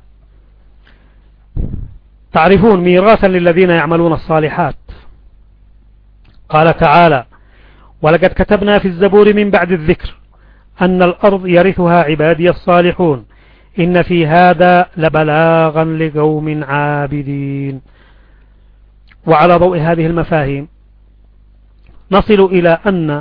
تعرفون ميراثا للذين يعملون الصالحات. قال تعالى: ولقد كتبنا في الزبور من بعد الذكر أن الأرض يرثها عبادي الصالحون إن في هذا لبلاغا لقوم عابدين. وعلى ضوء هذه المفاهيم نصل إلى أن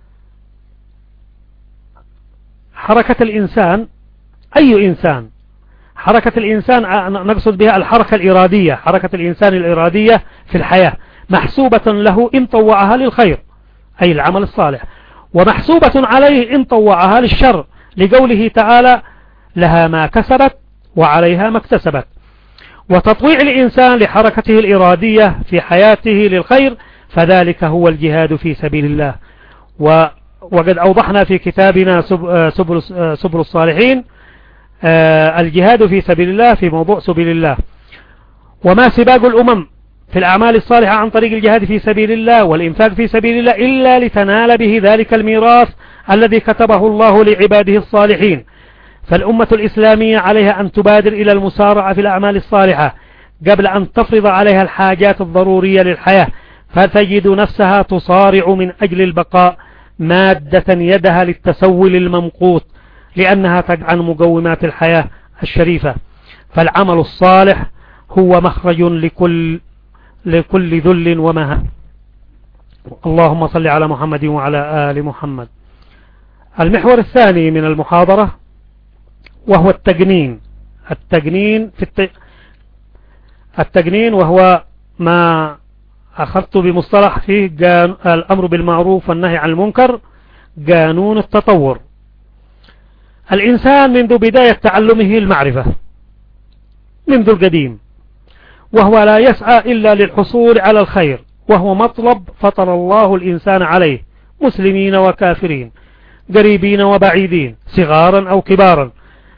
حركة الإنسان، أي إنسان، حركة الإنسان نقصد بها الحركة الإرادية، حركة الإنسان الإرادية في الحياة محسوبة له إن طوعها للخير أي العمل الصالح، ومحسوبة عليه إن طوعها للشر، لقوله تعالى: لها ما كسبت وعليها ما اكتسبت. وتطويع الإنسان لحركته الإرادية في حياته للخير فذلك هو الجهاد في سبيل الله. وقد أوضحنا في كتابنا سبل, سبل الصالحين الجهاد في سبيل الله في موضوع سبيل الله، وما سباق الأمم في الأعمال الصالحة عن طريق الجهاد في سبيل الله والإنفاق في سبيل الله إلا لتنال به ذلك الميراث الذي كتبه الله لعباده الصالحين. فالأمة الإسلامية عليها أن تبادر إلى المسارعة في الأعمال الصالحة قبل أن تفرض عليها الحاجات الضرورية للحياة، فتجد نفسها تصارع من أجل البقاء مادة يدها للتسول الممقوت لأنها تجعل مقومات الحياة الشريفة. فالعمل الصالح هو مخرج لكل لكل ذل ومهان. اللهم صل على محمد وعلى آل محمد. المحور الثاني من المحاضرة وهو التجنين. التجنين في الت... التجنين وهو ما أخذت بمصطلح فيه جان... الأمر بالمعروف والنهي عن المنكر، قانون التطور. الإنسان منذ بداية تعلمه المعرفة منذ القديم، وهو لا يسعى إلا للحصول على الخير، وهو مطلب فطر الله الإنسان عليه، مسلمين وكافرين، قريبين وبعيدين، صغارا أو كبارا.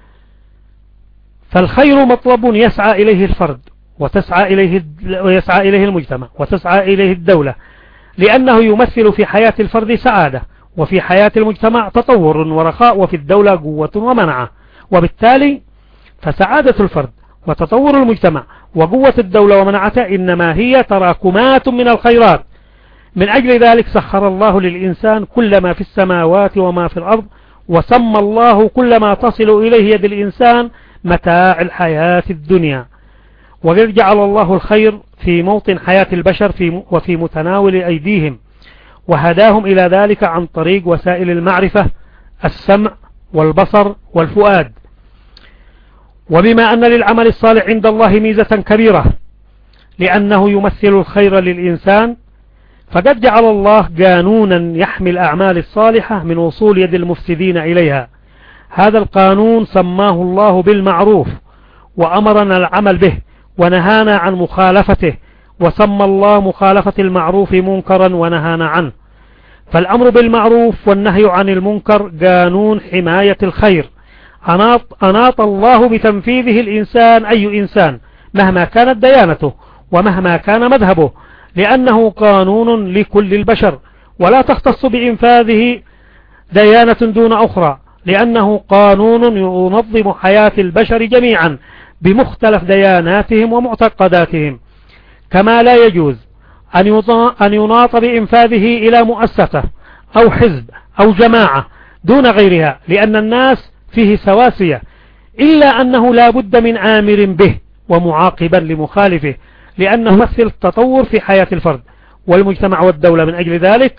فالخير مطلب يسعى إليه الفرد، وتسعى إليه ويسعى إليه المجتمع، وتسعى إليه الدولة، لأنه يمثل في حياة الفرد سعادة، وفي حياة المجتمع تطور ورخاء، وفي الدولة قوة ومنعة. وبالتالي فسعادة الفرد وتطور المجتمع وقوة الدولة ومنعته إنما هي تراكمات من الخيرات. من أجل ذلك سخر الله للإنسان كل ما في السماوات وما في الأرض، وسمى الله كل ما تصل إليه يد الإنسان متاع الحياة الدنيا. وقد جعل الله الخير في موطن حياة البشر في وفي متناول أيديهم، وهداهم إلى ذلك عن طريق وسائل المعرفة، السمع والبصر والفؤاد. وبما أن للعمل الصالح عند الله ميزة كبيرة لأنه يمثل الخير للإنسان، فقد جعل الله قانونا يحمي الأعمال الصالحة من وصول يد المفسدين إليها. هذا القانون سماه الله بالمعروف، وأمرنا العمل به ونهانا عن مخالفته، وسمى الله مخالفة المعروف منكرا ونهانا عنه. فالأمر بالمعروف والنهي عن المنكر قانون حماية الخير، أناط, أناط الله بتنفيذه الإنسان أي إنسان مهما كانت ديانته ومهما كان مذهبه، لأنه قانون لكل البشر، ولا تختص بإنفاذه ديانة دون أخرى، لأنه قانون ينظم حياة البشر جميعا بمختلف دياناتهم ومعتقداتهم. كما لا يجوز أن يناط بإنفاذه إلى مؤسسة أو حزب أو جماعة دون غيرها، لأن الناس فيه سواسية، إلا أنه لا بد من آمر به ومعاقبا لمخالفه، لأنه يمثل التطور في حياة الفرد والمجتمع والدولة. من أجل ذلك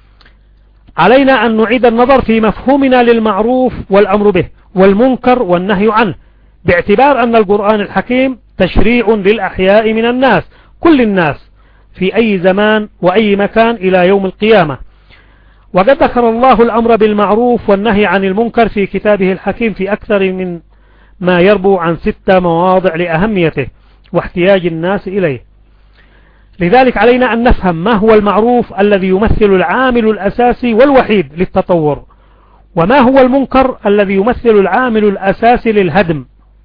علينا أن نعيد النظر في مفهومنا للمعروف والأمر به والمنكر والنهي عنه، باعتبار أن القرآن الحكيم تشريع للأحياء من الناس، كل الناس في أي زمان وأي مكان إلى يوم القيامة. وقد ذكر الله الأمر بالمعروف والنهي عن المنكر في كتابه الحكيم في أكثر من ما يربو عن ستة مواضع لأهميته واحتياج الناس إليه. لذلك علينا أن نفهم ما هو المعروف الذي يمثل العامل الأساسي والوحيد للتطور، وما هو المنكر الذي يمثل العامل الأساسي للهدم،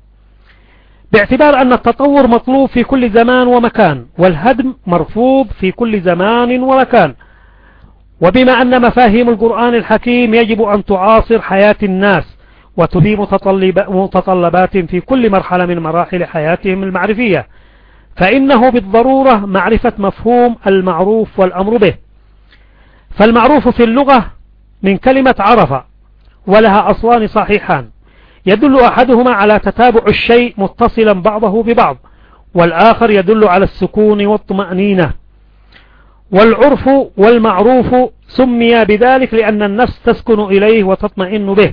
باعتبار أن التطور مطلوب في كل زمان ومكان، والهدم مرفوض في كل زمان ومكان. وبما أن مفاهيم القرآن الحكيم يجب أن تعاصر حياة الناس وتبي متطلبات في كل مرحلة من مراحل حياتهم المعرفية، فإنه بالضرورة معرفة مفهوم المعروف والأمر به. فالمعروف في اللغة من كلمة عرف، ولها أصلان صحيحان يدل أحدهما على تتابع الشيء متصلا بعضه ببعض، والآخر يدل على السكون والطمأنينة. والعرف والمعروف سمي بذلك لأن النفس تسكن إليه وتطمئن به.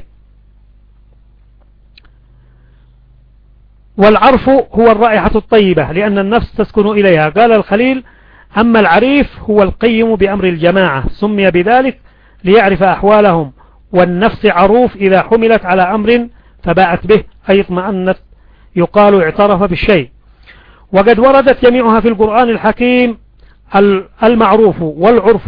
والعرف هو الرائحة الطيبة لأن النفس تسكن إليها. قال الخليل: أما العريف هو القيم بأمر الجماعة، سمي بذلك ليعرف أحوالهم. والنفس عروف إذا حملت على أمر فباءت به أي اطمأنت، يقال اعترف بالشيء. وقد وردت جميعها في القرآن الحكيم، المعروف والعرف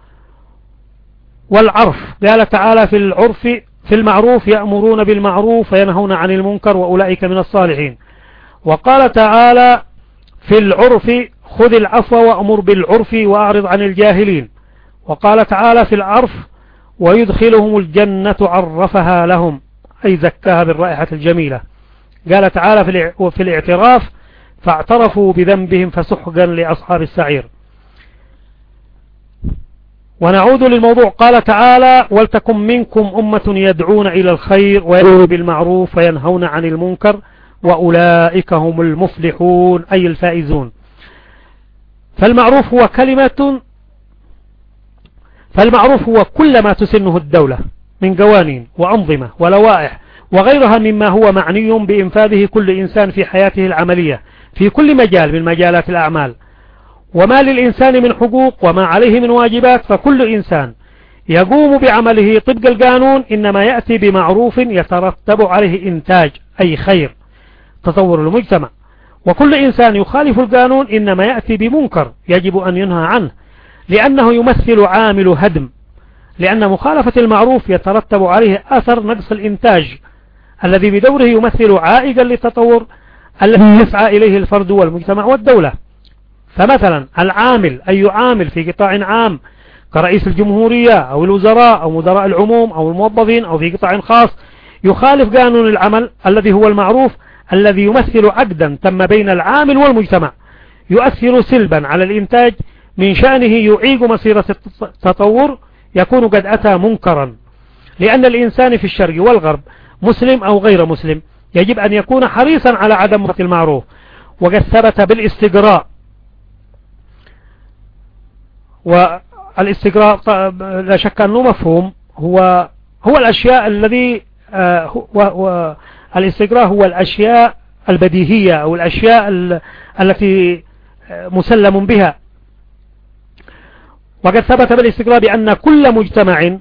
والعرف. قال تعالى في العرف في المعروف: يأمرون بالمعروف وينهون عن المنكر وأولئك من الصالحين. وقال تعالى في العرف: خذ العفو وأمر بالعرف وأعرض عن الجاهلين. وقال تعالى في العرف: ويدخلهم الجنة عرفها لهم، أي زكاها بالرائحة الجميلة. قال تعالى في الاعتراف: فاعترفوا بذنبهم فسحقا لأصحاب السعير. ونعود للموضوع. قال تعالى: ولتكن منكم أمة يدعون إلى الخير ويأمرون بالمعروف وينهون عن المنكر وأولئك هم المفلحون، أي الفائزون. فالمعروف هو كلمة فالمعروف هو كل ما تسنه الدولة من قوانين وأنظمة ولوائح وغيرها مما هو معني بإنفاذه كل إنسان في حياته العملية في كل مجال من مجالات الأعمال. وما للإنسان من حقوق وما عليه من واجبات، فكل إنسان يقوم بعمله طبق القانون إنما يأتي بمعروف يترتب عليه إنتاج أي خير تطور المجتمع، وكل إنسان يخالف القانون إنما يأتي بمنكر يجب أن ينهى عنه لأنه يمثل عامل هدم، لأن مخالفة المعروف يترتب عليه أثر نقص الإنتاج الذي بدوره يمثل عائقا للتطور الذي يسعى إليه الفرد والمجتمع والدولة. فمثلا العامل أي عامل في قطاع عام كرئيس الجمهورية أو الوزراء أو مدراء العموم أو الموظفين أو في قطاع خاص يخالف قانون العمل الذي هو المعروف الذي يمثل عقدا تم بين العامل والمجتمع يؤثر سلبا على الإنتاج من شأنه يعيق مسيرة التطور، يكون قد أتى منكرا. لأن الإنسان في الشرق والغرب مسلم أو غير مسلم يجب أن يكون حريصا على عدم المعروف، وقد ثبت بالاستقراء. والاستقراء لا شك أنه مفهوم، هو هو الأشياء الذي هو الاستقراء هو الأشياء البديهية أو الأشياء التي مسلم بها. وقد ثبت بالاستقراء بأن كل مجتمع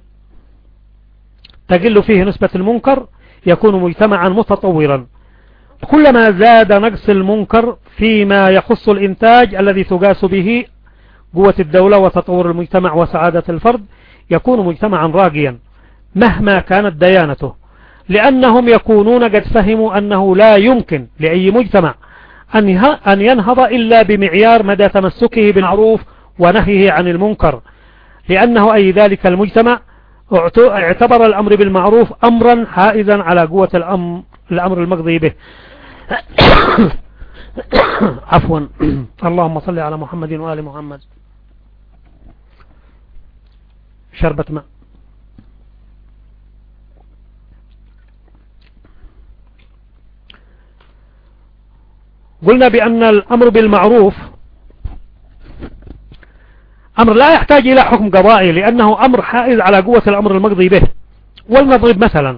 تقل فيه نسبة المنكر يكون مجتمعا متطورا. كلما زاد نقص المنكر فيما يخص الإنتاج الذي تقاس به قوة الدولة وتطور المجتمع وسعادة الفرد يكون مجتمعا راقيا مهما كانت ديانته، لأنهم يكونون قد فهموا أنه لا يمكن لأي مجتمع أن ينهض إلا بمعيار مدى تمسكه بالمعروف ونهيه عن المنكر، لأنه أي ذلك المجتمع اعتبر الأمر بالمعروف أمرا حائزا على قوة الأمر, الأمر المقضي به. عفوا. اللهم صل على محمد وآل محمد. شربة ماء. قلنا بأن الأمر بالمعروف أمر لا يحتاج إلى حكم قضائي لأنه أمر حائز على قوة الأمر المقضي به. ولنضرب مثلا،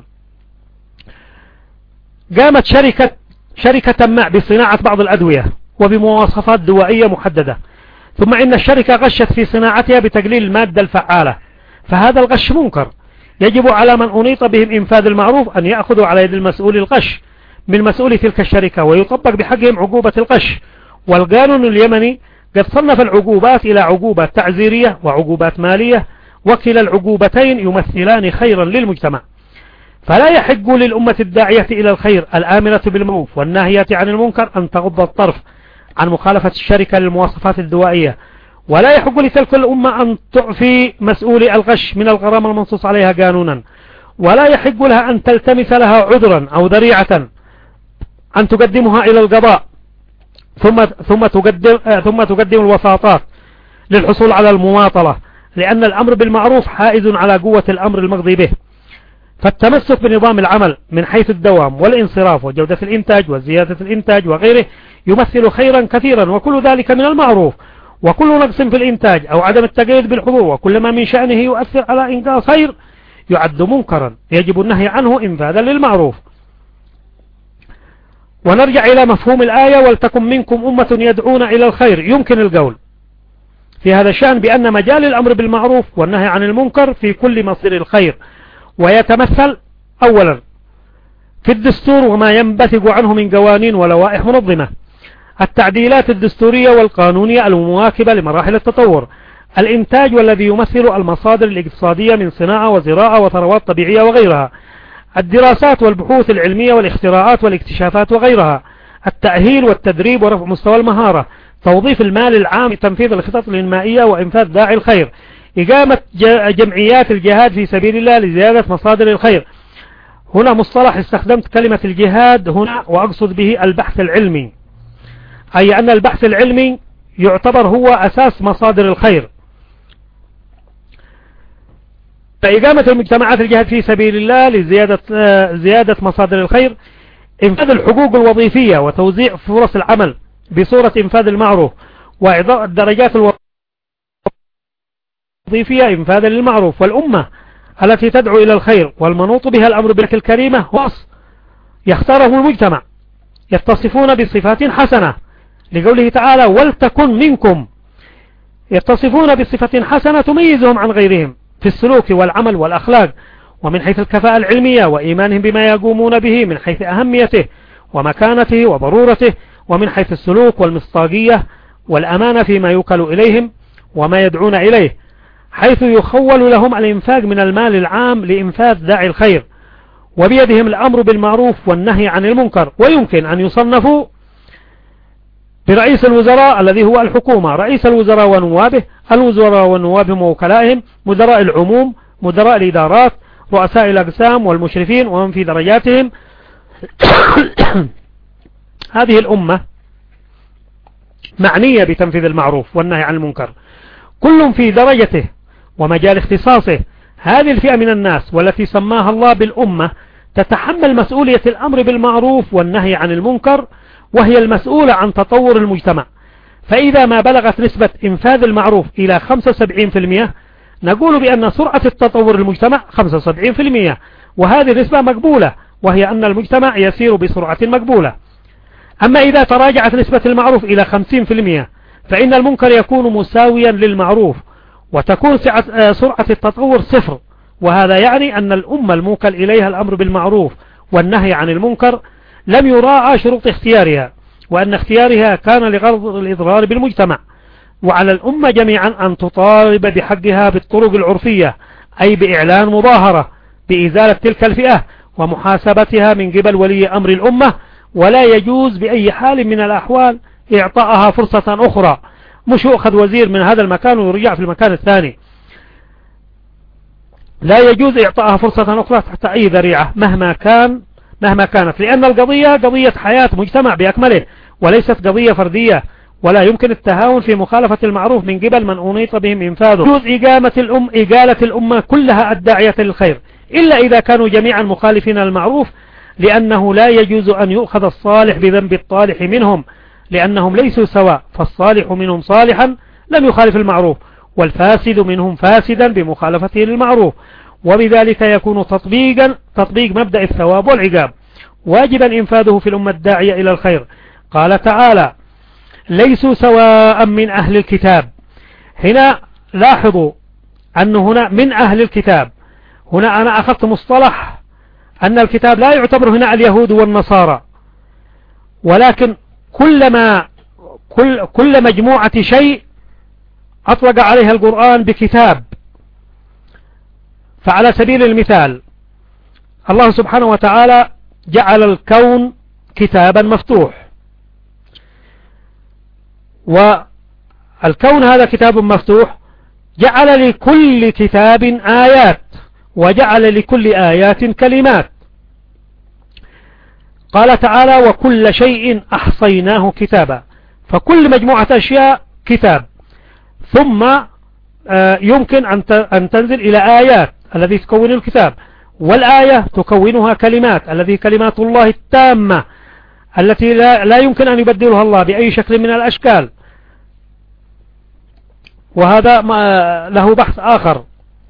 قامت شركة شركة ما بصناعة بعض الأدوية وبمواصفات دوائية محددة، ثم إن الشركة غشت في صناعتها بتقليل المادة الفعالة، فهذا الغش منكر. يجب على من أنيط بهم إنفاذ المعروف أن يأخذوا على يد المسؤول الغش من مسؤول تلك الشركة ويطبق بحقهم عقوبة الغش. والقانون اليمني قد صنف العقوبات إلى عقوبات تعزيرية وعقوبات مالية، وكلا العقوبتين يمثلان خيرا للمجتمع. فلا يحق للأمة الداعية إلى الخير الآمنة بالمعروف والناهية عن المنكر أن تغض الطرف عن مخالفة الشركة للمواصفات الدوائية، ولا يحق لتلك الأمة أن تعفي مسؤولي الغش من الغرامة المنصوص عليها قانونا، ولا يحق لها أن تلتمس لها عذرا أو ذريعة أن تقدمها إلى القضاء ثم ثم تقدم ثم تقدم الوساطات للحصول على المماطلة، لأن الأمر بالمعروف حائز على قوة الأمر المقضي به. فالتمسك بنظام العمل من حيث الدوام والانصراف وجودة الإنتاج وزيادة الإنتاج وغيره يمثل خيرا كثيرا، وكل ذلك من المعروف. وكل نقص في الإنتاج أو عدم التقييد بالحضور وكل ما من شأنه يؤثر على إنقاص خير يعد منكرا يجب النهي عنه إنفاذا للمعروف. ونرجع إلى مفهوم الآية: ولتكن منكم أمة يدعون إلى الخير. يمكن القول في هذا الشأن بأن مجال الأمر بالمعروف والنهي عن المنكر في كل مصير الخير، ويتمثل أولا في الدستور وما ينبثق عنه من قوانين ولوائح منظمة، التعديلات الدستورية والقانونية المواكبة لمراحل التطور، الإنتاج والذي يمثل المصادر الاقتصادية من صناعة وزراعة وثروات طبيعية وغيرها، الدراسات والبحوث العلمية والاختراعات والاكتشافات وغيرها، التأهيل والتدريب ورفع مستوى المهارة، توظيف المال العام لتنفيذ الخطط الإنمائية وإنفاذ داعي الخير، إقامة جمعيات الجهاد في سبيل الله لزيادة مصادر الخير. هنا مصطلح استخدمت كلمة الجهاد هنا وأقصد به البحث العلمي، أي أن البحث العلمي يعتبر هو أساس مصادر الخير. فإقامة المجتمعات الجهاد في سبيل الله لزيادة زيادة مصادر الخير، إنفاذ الحقوق الوظيفية وتوزيع فرص العمل بصورة إنفاذ المعروف، وإعطاء الدرجات الوظيفية إنفاذا للمعروف. والأمة التي تدعو إلى الخير والمنوط بها الأمر بالأخلاق الكريمة وصف يختاره المجتمع يتصفون بصفات حسنة، لقوله تعالى ولتكن منكم، يتصفون بصفة حسنة تميزهم عن غيرهم في السلوك والعمل والأخلاق، ومن حيث الكفاءة العلمية وإيمانهم بما يقومون به من حيث أهميته ومكانته وضرورته، ومن حيث السلوك والمصداقية والأمانة فيما يوكل إليهم وما يدعون إليه، حيث يخول لهم الإنفاق من المال العام لإنفاذ داعي الخير، وبيدهم الأمر بالمعروف والنهي عن المنكر. ويمكن أن يصنفوا برئيس الوزراء الذي هو الحكومة، رئيس الوزراء ونوابه، الوزراء ونوابهم ووكلائهم، مدراء العموم، مدراء الإدارات، رؤساء الأقسام والمشرفين ومن في درجاتهم. هذه الأمة معنية بتنفيذ المعروف والنهي عن المنكر، كل في درجته ومجال اختصاصه. هذه الفئة من الناس والتي سماها الله بالأمة تتحمل مسؤولية الأمر بالمعروف والنهي عن المنكر، وهي المسؤولة عن تطور المجتمع. فإذا ما بلغت نسبة إنفاذ المعروف إلى خمسة وسبعين بالمئة نقول بأن سرعة التطور المجتمع خمسة وسبعين بالمئة، وهذه النسبة مقبولة، وهي أن المجتمع يسير بسرعة مقبولة. أما إذا تراجعت نسبة المعروف إلى خمسين بالمئة فإن المنكر يكون مساويا للمعروف، وتكون سرعة التطور صفر، وهذا يعني أن الأمة الموكل إليها الأمر بالمعروف والنهي عن المنكر لم يراعى شروط اختيارها، وأن اختيارها كان لغرض الإضرار بالمجتمع. وعلى الأمة جميعا أن تطالب بحقها بالطرق العرفية، أي بإعلان مظاهرة بإزالة تلك الفئة ومحاسبتها من قبل ولي أمر الأمة، ولا يجوز بأي حال من الأحوال إعطائها فرصة أخرى، مش يؤخذ وزير من هذا المكان ويرجع في المكان الثاني. لا يجوز إعطائها فرصة أخرى تحت أي ذريعة مهما كان مهما كانت، لأن القضية قضية حياة مجتمع بأكمله وليست قضية فردية، ولا يمكن التهاون في مخالفة المعروف من قبل من أنيط بهم إنفاذه. يجوز إقامة الأم إقالة الأمة كلها الداعية للخير، إلا إذا كانوا جميعا مخالفين المعروف، لأنه لا يجوز أن يؤخذ الصالح بذنب الطالح منهم، لأنهم ليسوا سواء، فالصالح منهم صالحا لم يخالف المعروف، والفاسد منهم فاسدا بمخالفته للمعروف. وبذلك يكون تطبيقا تطبيق مبدأ الثواب والعقاب واجبا إنفاذه في الأمة الداعية إلى الخير. قال تعالى ليسوا سواء من أهل الكتاب. هنا لاحظوا أن هنا من أهل الكتاب، هنا أنا أخذت مصطلح أن الكتاب لا يعتبر هنا اليهود والنصارى، ولكن كلما كل, كل مجموعة شيء أطلق عليها القرآن بكتاب. فعلى سبيل المثال الله سبحانه وتعالى جعل الكون كتابا مفتوح، والكون هذا كتاب مفتوح، جعل لكل كتاب آيات، وجعل لكل آيات كلمات. قال تعالى وكل شيء أحصيناه كتابا، فكل مجموعة أشياء كتاب. ثم يمكن أن تنزل إلى آيات الذي تكون الكتاب، والآية تكونها كلمات الذي كلمات الله التامة التي لا, لا يمكن أن يبدلها الله بأي شكل من الأشكال، وهذا له بحث آخر.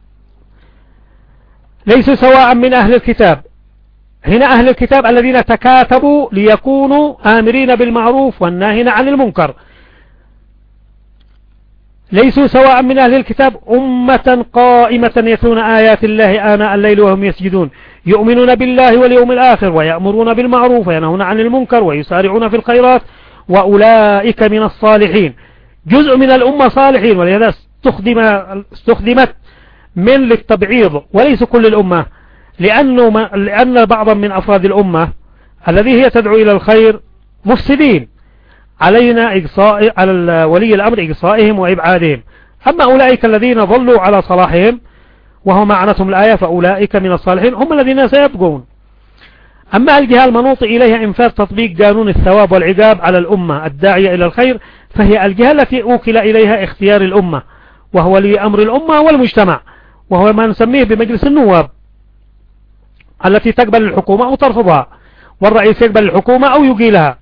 ليسوا سواء من أهل الكتاب، هنا أهل الكتاب الذين تكاتبوا ليكونوا آمرين بالمعروف والناهين عن المنكر. ليسوا سواء من أهل الكتاب أمة قائمة يتلون آيات الله آناء الليل وهم يسجدون يؤمنون بالله واليوم الآخر ويأمرون بالمعروف وينهون عن المنكر ويسارعون في الخيرات وأولئك من الصالحين. جزء من الأمة صالحين، ولهذا استخدم استخدمت من للتبعيض وليس كل الأمة، لأنه لأن بعضا من أفراد الأمة الذي هي تدعو إلى الخير مفسدين، علينا إقصاء على ولي الأمر إقصائهم وإبعادهم. أما أولئك الذين ظلوا على صلاحهم وهم معنتهم الآية فأولئك من الصالحين هم الذين سيبقون. أما الجهة المنوط إليها إنفاذ تطبيق قانون الثواب والعقاب على الأمة الداعية إلى الخير، فهي الجهة التي أوكل إليها اختيار الأمة، وهو ولي أمر الأمة والمجتمع، وهو ما نسميه بمجلس النواب التي تقبل الحكومة أو ترفضها، والرئيس يقبل الحكومة أو يقيلها.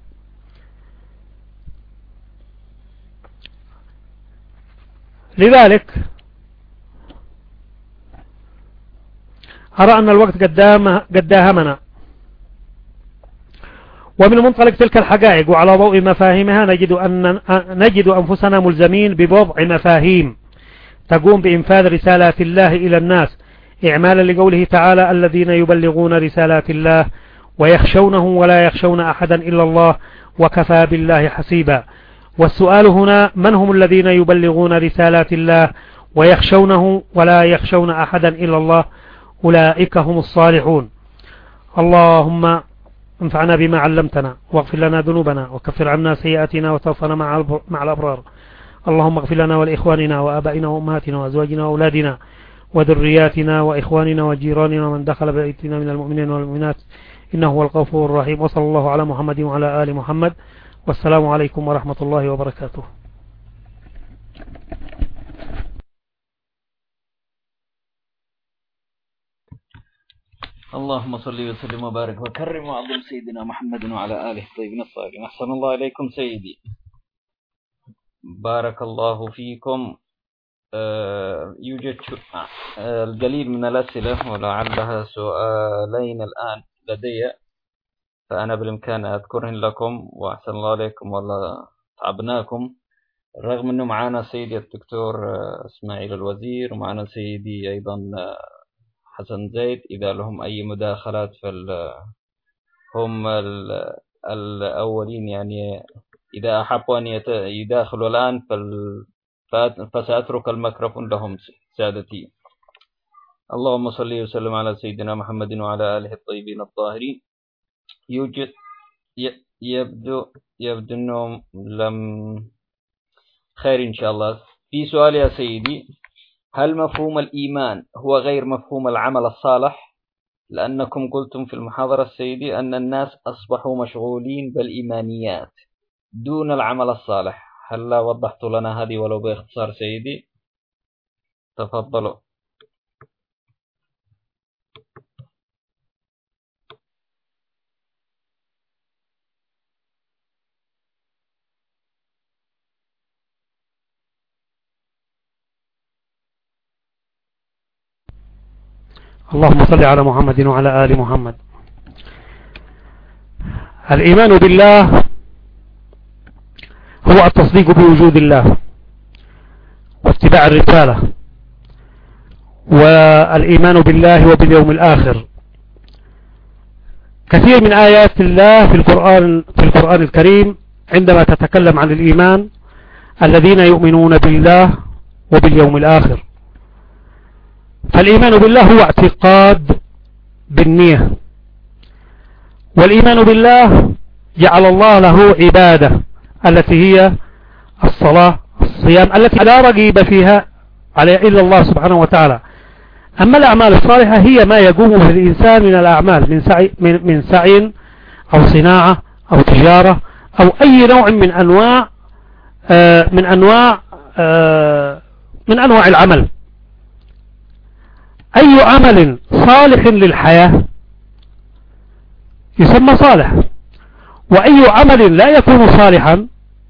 لذلك أرى أن الوقت قد داهمنا، ومن منطلق تلك الحقائق وعلى ضوء مفاهيمها نجد, أن نجد أنفسنا ملزمين بوضع مفاهيم تقوم بإنفاذ رسالات الله إلى الناس، إعمالا لقوله تعالى: الذين يبلغون رسالات الله ويخشونه ولا يخشون أحدا إلا الله وكفى بالله حسيبا. والسؤال هنا: من هم الذين يبلغون رسالات الله ويخشونه ولا يخشون أحدا إلا الله؟ أولئك هم الصالحون. اللهم انفعنا بما علمتنا، واغفر لنا ذنوبنا، وكفر عنا سيئاتنا، وتوفنا مع الأبرار. اللهم اغفر لنا ولإخواننا وآبائنا وأمهاتنا وأزواجنا وأولادنا وذرياتنا وإخواننا وجيراننا ومن دخل بيتنا من المؤمنين والمؤمنات، إنه هو الغفور الرحيم. وصلى الله على محمد وعلى آل محمد، والسلام عليكم ورحمة الله وبركاته. اللهم صل وسلم وبارك وكرم وعظم سيدنا محمد وعلى آله الطيبين الطاهرين. أحسن الله إليكم سيدي، بارك الله فيكم. آه يوجد آه القليل من الأسئلة ولعلها سؤالين الآن لدي، فأنا بالإمكان أذكرهن لكم. وأحسن الله عليكم والله تعبناكم، رغم أنه معنا سيدي الدكتور إسماعيل الوزير ومعنا سيدي أيضا حسن زيد. إذا لهم أي مداخلات فهم الأولين، يعني إذا أحبوا أن يداخلوا الآن فسأترك الميكروفون لهم سادتي. اللهم صل وسلم على سيدنا محمد وعلى آله الطيبين الطاهرين. يوجد يبدو يبدو أنه لم خير إن شاء الله. في سؤال يا سيدي: هل مفهوم الإيمان هو غير مفهوم العمل الصالح؟ لأنكم قلتم في المحاضرة السيدي أن الناس أصبحوا مشغولين بالإيمانيات دون العمل الصالح. هل لا وضحت لنا هذه ولو باختصار سيدي؟ تفضلوا. اللهم صل على محمد وعلى آل محمد. الإيمان بالله هو التصديق بوجود الله واتباع الرسالة، والإيمان بالله وباليوم الآخر. كثير من آيات الله في القرآن في القرآن الكريم عندما تتكلم عن الإيمان: الذين يؤمنون بالله وباليوم الآخر. فالإيمان بالله هو اعتقاد بالنية، والإيمان بالله جعل الله له عبادة التي هي الصلاة الصيام، التي لا رقيب فيها على إلا الله سبحانه وتعالى. أما الأعمال الصالحة هي ما يقوم به الإنسان من الأعمال، من سعي, من, من سعي أو صناعة أو تجارة أو أي نوع من أنواع آه من أنواع آه من أنواع العمل. أي عمل صالح للحياة يسمى صالح، وأي عمل لا يكون صالحا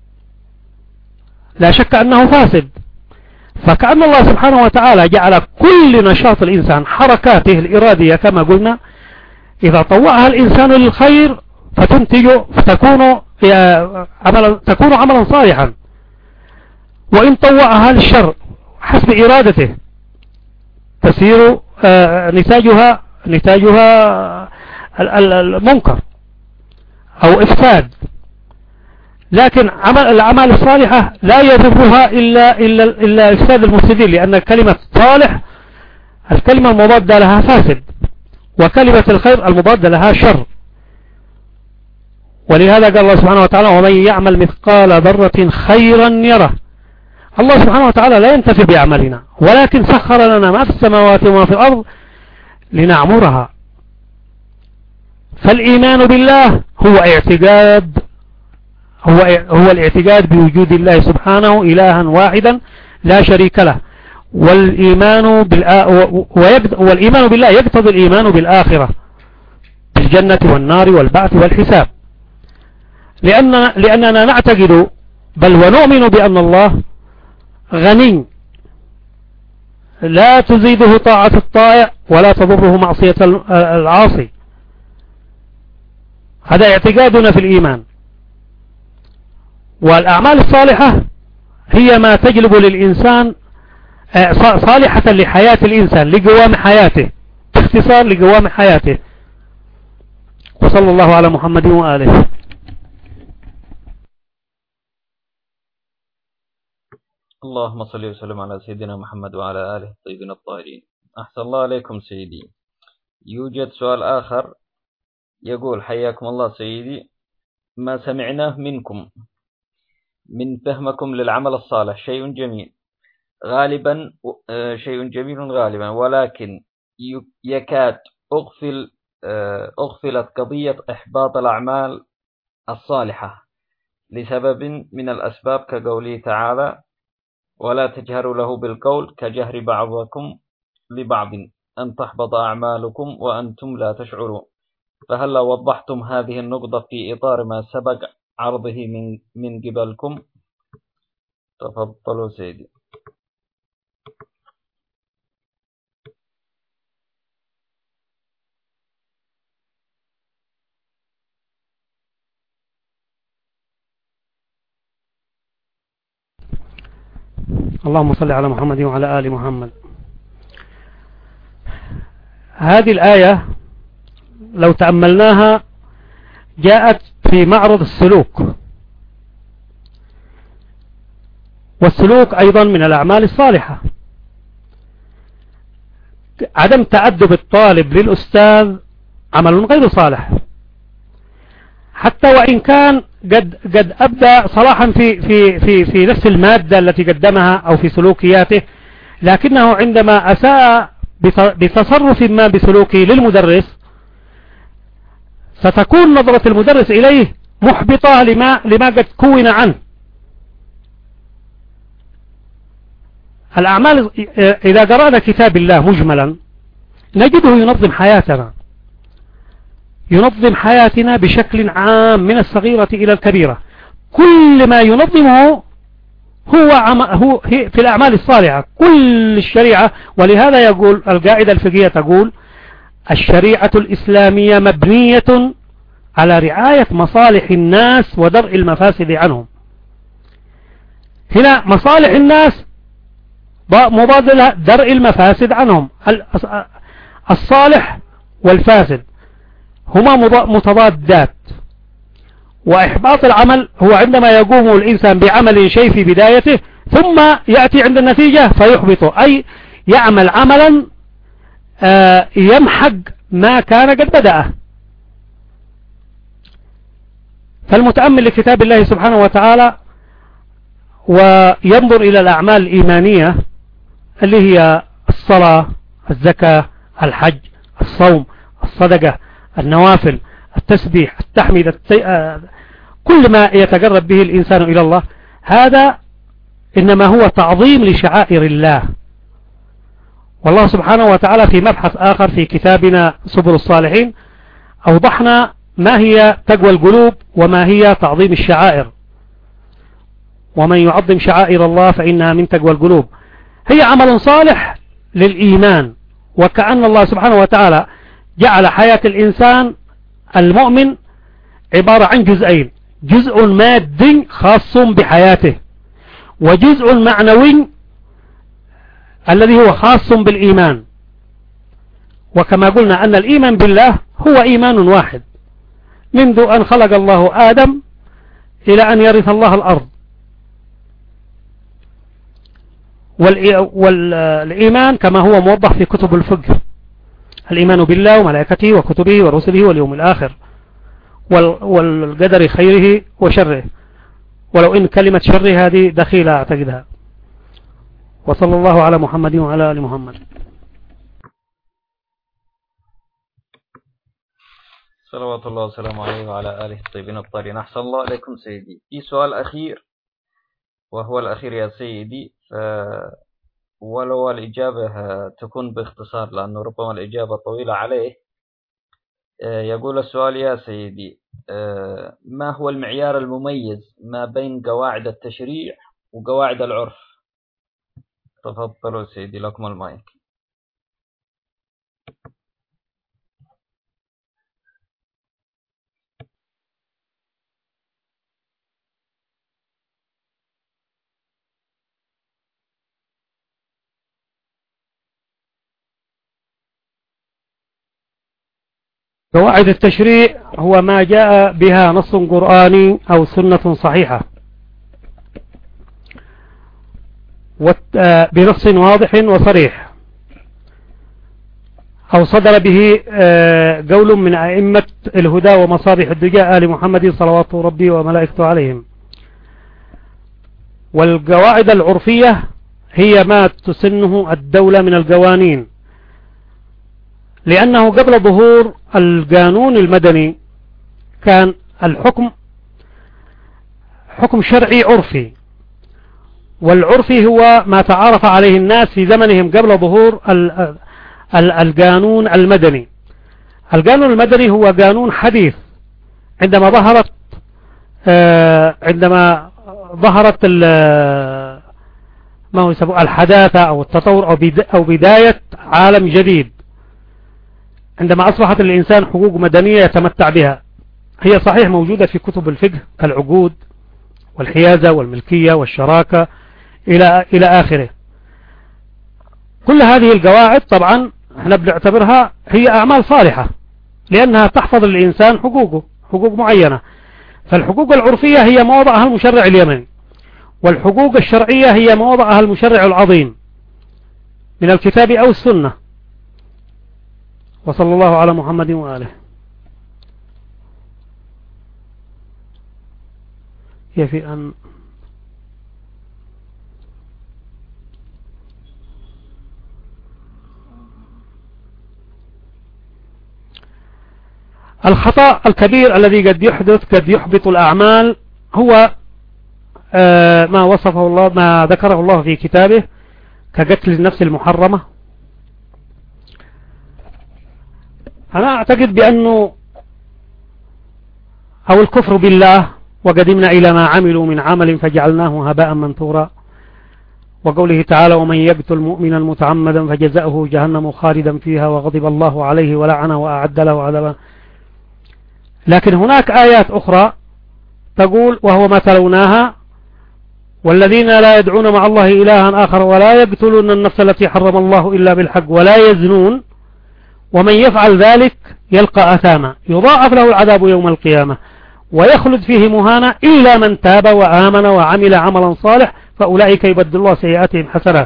لا شك أنه فاسد. فكأن الله سبحانه وتعالى جعل كل نشاط الإنسان، حركاته الإرادية كما قلنا، إذا طوعها الإنسان للخير فتنتج فتكون عملا تكون عملا صالحا، وإن طوعها للشر حسب إرادته تسير نتاجها نتاجها المنكر أو إفساد. لكن عمل الأعمال الصالحة لا يضرها إلا إلا إلا إفساد المفسدين، لأن كلمة صالح الكلمة المضادة لها فاسد، وكلمة الخير المضادة لها شر. ولهذا قال الله سبحانه وتعالى: ومن يعمل مثقال ذرة خيرا يره. الله سبحانه وتعالى لا ينتفع بأعمالنا، ولكن سخر لنا ما في السماوات وما في الأرض لنعمرها. فالإيمان بالله هو اعتقاد هو هو الاعتقاد بوجود الله سبحانه إلها واحدا لا شريك له، والإيمان بالآ... والإيمان بالله يقتضي الإيمان بالآخرة، بالجنة والنار والبعث والحساب، لأننا, لأننا نعتقد بل ونؤمن بأن الله غني لا تزيده طاعة الطائع ولا تضره معصية العاصي. هذا اعتقادنا في الإيمان. والأعمال الصالحة هي ما تجلب للإنسان صالحة لحياة الإنسان، لقوام حياته، باختصار لقوام حياته. وصلى الله على محمد وآله. اللهم صل وسلم على سيدنا محمد وعلى آله الطيبين الطاهرين. أحسن الله عليكم سيدي. يوجد سؤال آخر يقول: حياكم الله سيدي، ما سمعناه منكم من فهمكم للعمل الصالح شيء جميل غالبا شيء جميل غالبا ولكن يكاد أغفل أغفلت قضية إحباط الأعمال الصالحة لسبب من الأسباب كقوله تعالى: ولا تجهروا له بالقول كجهر بعضكم لبعض أن تحبط أعمالكم وأنتم لا تشعرون. فهل وضحتم هذه النقطة في إطار ما سبق عرضه من من قبلكم؟ تفضلوا سيدي. اللهم صل على محمد وعلى آل محمد. هذه الآية لو تأملناها جاءت في معرض السلوك، والسلوك أيضا من الأعمال الصالحة. عدم تأدب الطالب للأستاذ عمل غير صالح، حتى وإن كان قد قد أبدى صلاحا في في في في نفس المادة التي قدمها أو في سلوكياته، لكنه عندما أساء بتصرف ما بسلوكه للمدرس ستكون نظرة المدرس إليه محبطة لما لما قد كون عنه. الأعمال إذا قرأنا كتاب الله مجملا نجده ينظم حياتنا، ينظم حياتنا بشكل عام من الصغيرة إلى الكبيرة. كل ما ينظمه هو, عم هو في الأعمال الصالحة، كل الشريعة. ولهذا يقول القاعدة الفقهية تقول: الشريعة الإسلامية مبنية على رعاية مصالح الناس ودرء المفاسد عنهم. هنا مصالح الناس مضادلة درء المفاسد عنهم. الصالح والفاسد هما متضادات. وإحباط العمل هو عندما يقوم الإنسان بعمل شيء في بدايته ثم يأتي عند النتيجة فيحبطه، أي يعمل عملا يمحق ما كان قد بدأه. فالمتأمل لكتاب الله سبحانه وتعالى وينظر إلى الأعمال الإيمانية اللي هي الصلاة، الزكاة، الحج، الصوم، الصدقة، النوافل، التسبيح، التحميد، التي... كل ما يتقرب به الإنسان إلى الله، هذا إنما هو تعظيم لشعائر الله. والله سبحانه وتعالى في مبحث آخر في كتابنا سبل الصالحين أوضحنا ما هي تقوى القلوب وما هي تعظيم الشعائر. ومن يعظم شعائر الله فإنها من تقوى القلوب. هي عمل صالح للإيمان، وكأن الله سبحانه وتعالى جعل حياة الإنسان المؤمن عبارة عن جزئين: جزء مادي خاص بحياته، وجزء معنوي الذي هو خاص بالإيمان. وكما قلنا أن الإيمان بالله هو إيمان واحد منذ أن خلق الله آدم إلى أن يرث الله الأرض. والإيمان كما هو موضح في كتب الفقه: الإيمان بالله وملائكته وكتبه ورسله واليوم الآخر والقدر خيره وشره، ولو إن كلمة شر هذه دخيلة أعتقدها. وصلى الله على محمد وعلى آل محمد. صلوات الله وسلامه عليه وعلى آله الطيبين الطاهرين. أحسن الله عليكم سيدي. في سؤال أخير وهو الأخير يا سيدي، ولو الإجابة تكون باختصار لأنه ربما الإجابة طويلة عليه. يقول السؤال: يا سيدي، ما هو المعيار المميز ما بين قواعد التشريع وقواعد العرف؟ تفضلوا سيدي، لكم المايك. قواعد التشريع هو ما جاء بها نص قرآني أو سنة صحيحة بنص واضح وصريح، أو صدر به قول من أئمة الهدى ومصابيح الدجى آل محمد صلوات ربي وملائكته عليهم. والقواعد العرفية هي ما تسنه الدولة من القوانين، لأنه قبل ظهور القانون المدني كان الحكم حكم شرعي عرفي، والعرفي هو ما تعارف عليه الناس في زمنهم قبل ظهور القانون المدني. القانون المدني هو قانون حديث عندما ظهرت عندما ظهرت ما هو يسموه الحداثة أو التطور أو بداية عالم جديد، عندما أصبحت الإنسان حقوق مدنية يتمتع بها. هي صحيح موجودة في كتب الفقه كالعقود والحيازة والملكية والشراكة إلى إلى آخره. كل هذه القواعد طبعا احنا بنعتبرها هي أعمال صالحة، لأنها تحفظ الإنسان حقوقه حقوق معينة. فالحقوق العرفية هي ما وضعها المشرع اليمني، والحقوق الشرعية هي ما وضعها المشرع العظيم من الكتاب أو السنة. وصلى الله على محمد وآله. يفي أن الخطأ الكبير الذي قد يحدث قد يحبط الأعمال هو ما وصفه الله ما ذكره الله في كتابه كقتل النفس المحرمة. أنا أعتقد بأنه أو الكفر بالله وقدمنا إلى ما عملوا من عمل فجعلناه هباء منثورا، وقوله تعالى: ومن يقتل مؤمنا متعمدا فجزاؤه جهنم خالدا فيها وغضب الله عليه ولعنه وأعد له عذابا. لكن هناك آيات أخرى تقول: وهو ما تلوناها والذين لا يدعون مع الله إلها آخر ولا يقتلون النفس التي حرم الله إلا بالحق ولا يزنون ومن يفعل ذلك يلقى أثاما يضاعف له العذاب يوم القيامة ويخلد فيه مهانا إلا من تاب وآمن وعمل عملا صالح فأولئك يبدل الله سيئاتهم حسنات.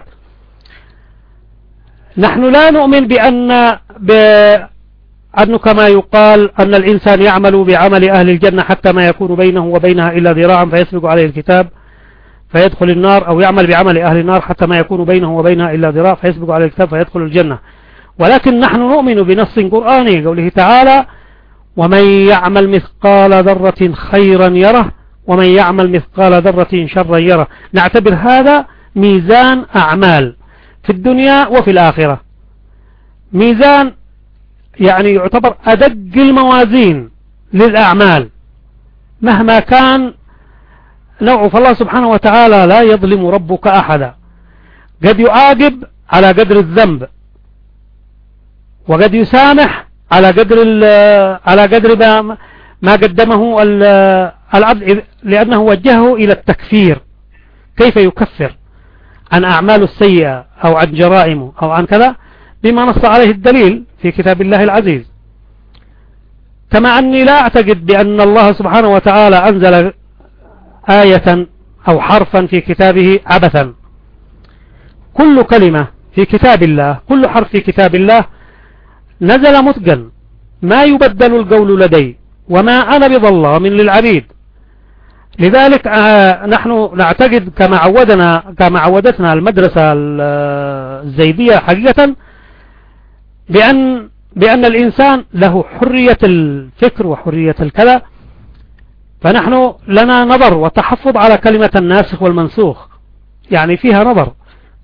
نحن لا نؤمن بأن بأنه كما يقال أن الإنسان يعمل بعمل أهل الجنة حتى ما يكون بينه وبينها إلا ذراعا فيسبق عليه الكتاب فيدخل النار، أو يعمل بعمل أهل النار حتى ما يكون بينه وبينها إلا ذراع فيسبق عليه الكتاب فيدخل الجنة. ولكن نحن نؤمن بنص قرآني قوله تعالى: ومن يعمل مثقال ذرة خيرا يره ومن يعمل مثقال ذرة شرا يره. نعتبر هذا ميزان أعمال في الدنيا وفي الآخرة، ميزان يعني يعتبر أدق الموازين للأعمال مهما كان نوعه. فالله سبحانه وتعالى لا يظلم ربك أحدا، قد يعاقب على قدر الذنب وقد يسامح على قدر على قدر ما, ما قدمه العبد، لأنه وجهه إلى التكفير، كيف يكفر عن أعمال السيئة أو عن جرائمه أو عن كذا بما نص عليه الدليل في كتاب الله العزيز. كما أني لا أعتقد بأن الله سبحانه وتعالى أنزل آية أو حرفا في كتابه عبثا. كل كلمة في كتاب الله، كل حرف في كتاب الله نزل متقن، ما يبدل القول لدي وما أنا بظلام للعبيد. لذلك نحن نعتقد كما عودنا كما عودتنا المدرسة الزيدية حقيقة بأن بأن الإنسان له حرية الفكر وحرية الكلام، فنحن لنا نظر وتحفظ على كلمة الناسخ والمنسوخ، يعني فيها نظر.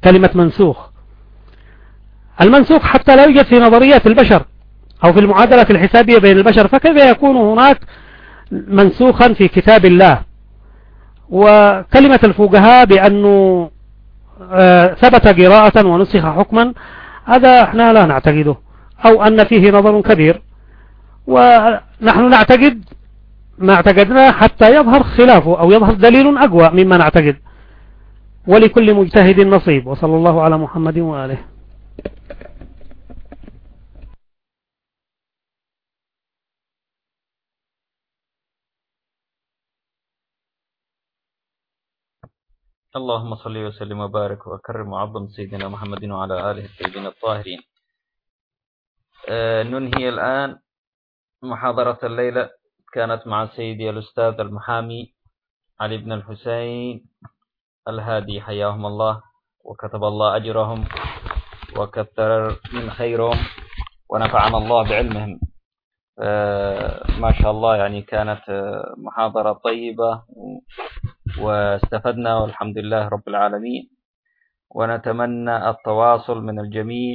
كلمة منسوخ. المنسوخ حتى لا يوجد في نظريات البشر أو في المعادلة الحسابية بين البشر، فكيف يكون هناك منسوخا في كتاب الله؟ وكلمة الفقهاء بأنه ثبت قراءة ونسخ حكما، هذا احنا لا نعتقده، أو أن فيه نظر كبير، ونحن نعتقد ما اعتقدنا حتى يظهر خلافه أو يظهر دليل أقوى مما نعتقد، ولكل مجتهد نصيب. وصلى الله على محمد وآله. اللهم صل وسلم وبارك وكرم وعظم سيدنا محمد وعلى آله الطيبين الطاهرين. آه ننهي الآن محاضرة الليلة، كانت مع سيدي الأستاذ المحامي علي بن الحسين الهادي، حياهم الله وكتب الله أجرهم وكثر من خيرهم ونفعنا الله بعلمهم. آه ما شاء الله، يعني كانت آه محاضرة طيبة واستفدنا والحمد لله رب العالمين، ونتمنى التواصل من الجميع،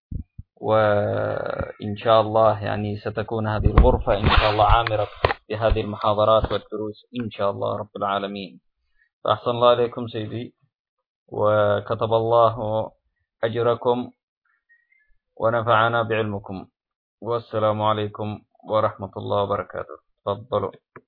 وإن شاء الله يعني ستكون هذه الغرفة إن شاء الله عامرة بهذه المحاضرات والدروس إن شاء الله رب العالمين. فأحسن الله عليكم سيدي، وكتب الله أجركم ونفعنا بعلمكم، والسلام عليكم ورحمة الله وبركاته. تفضلوا.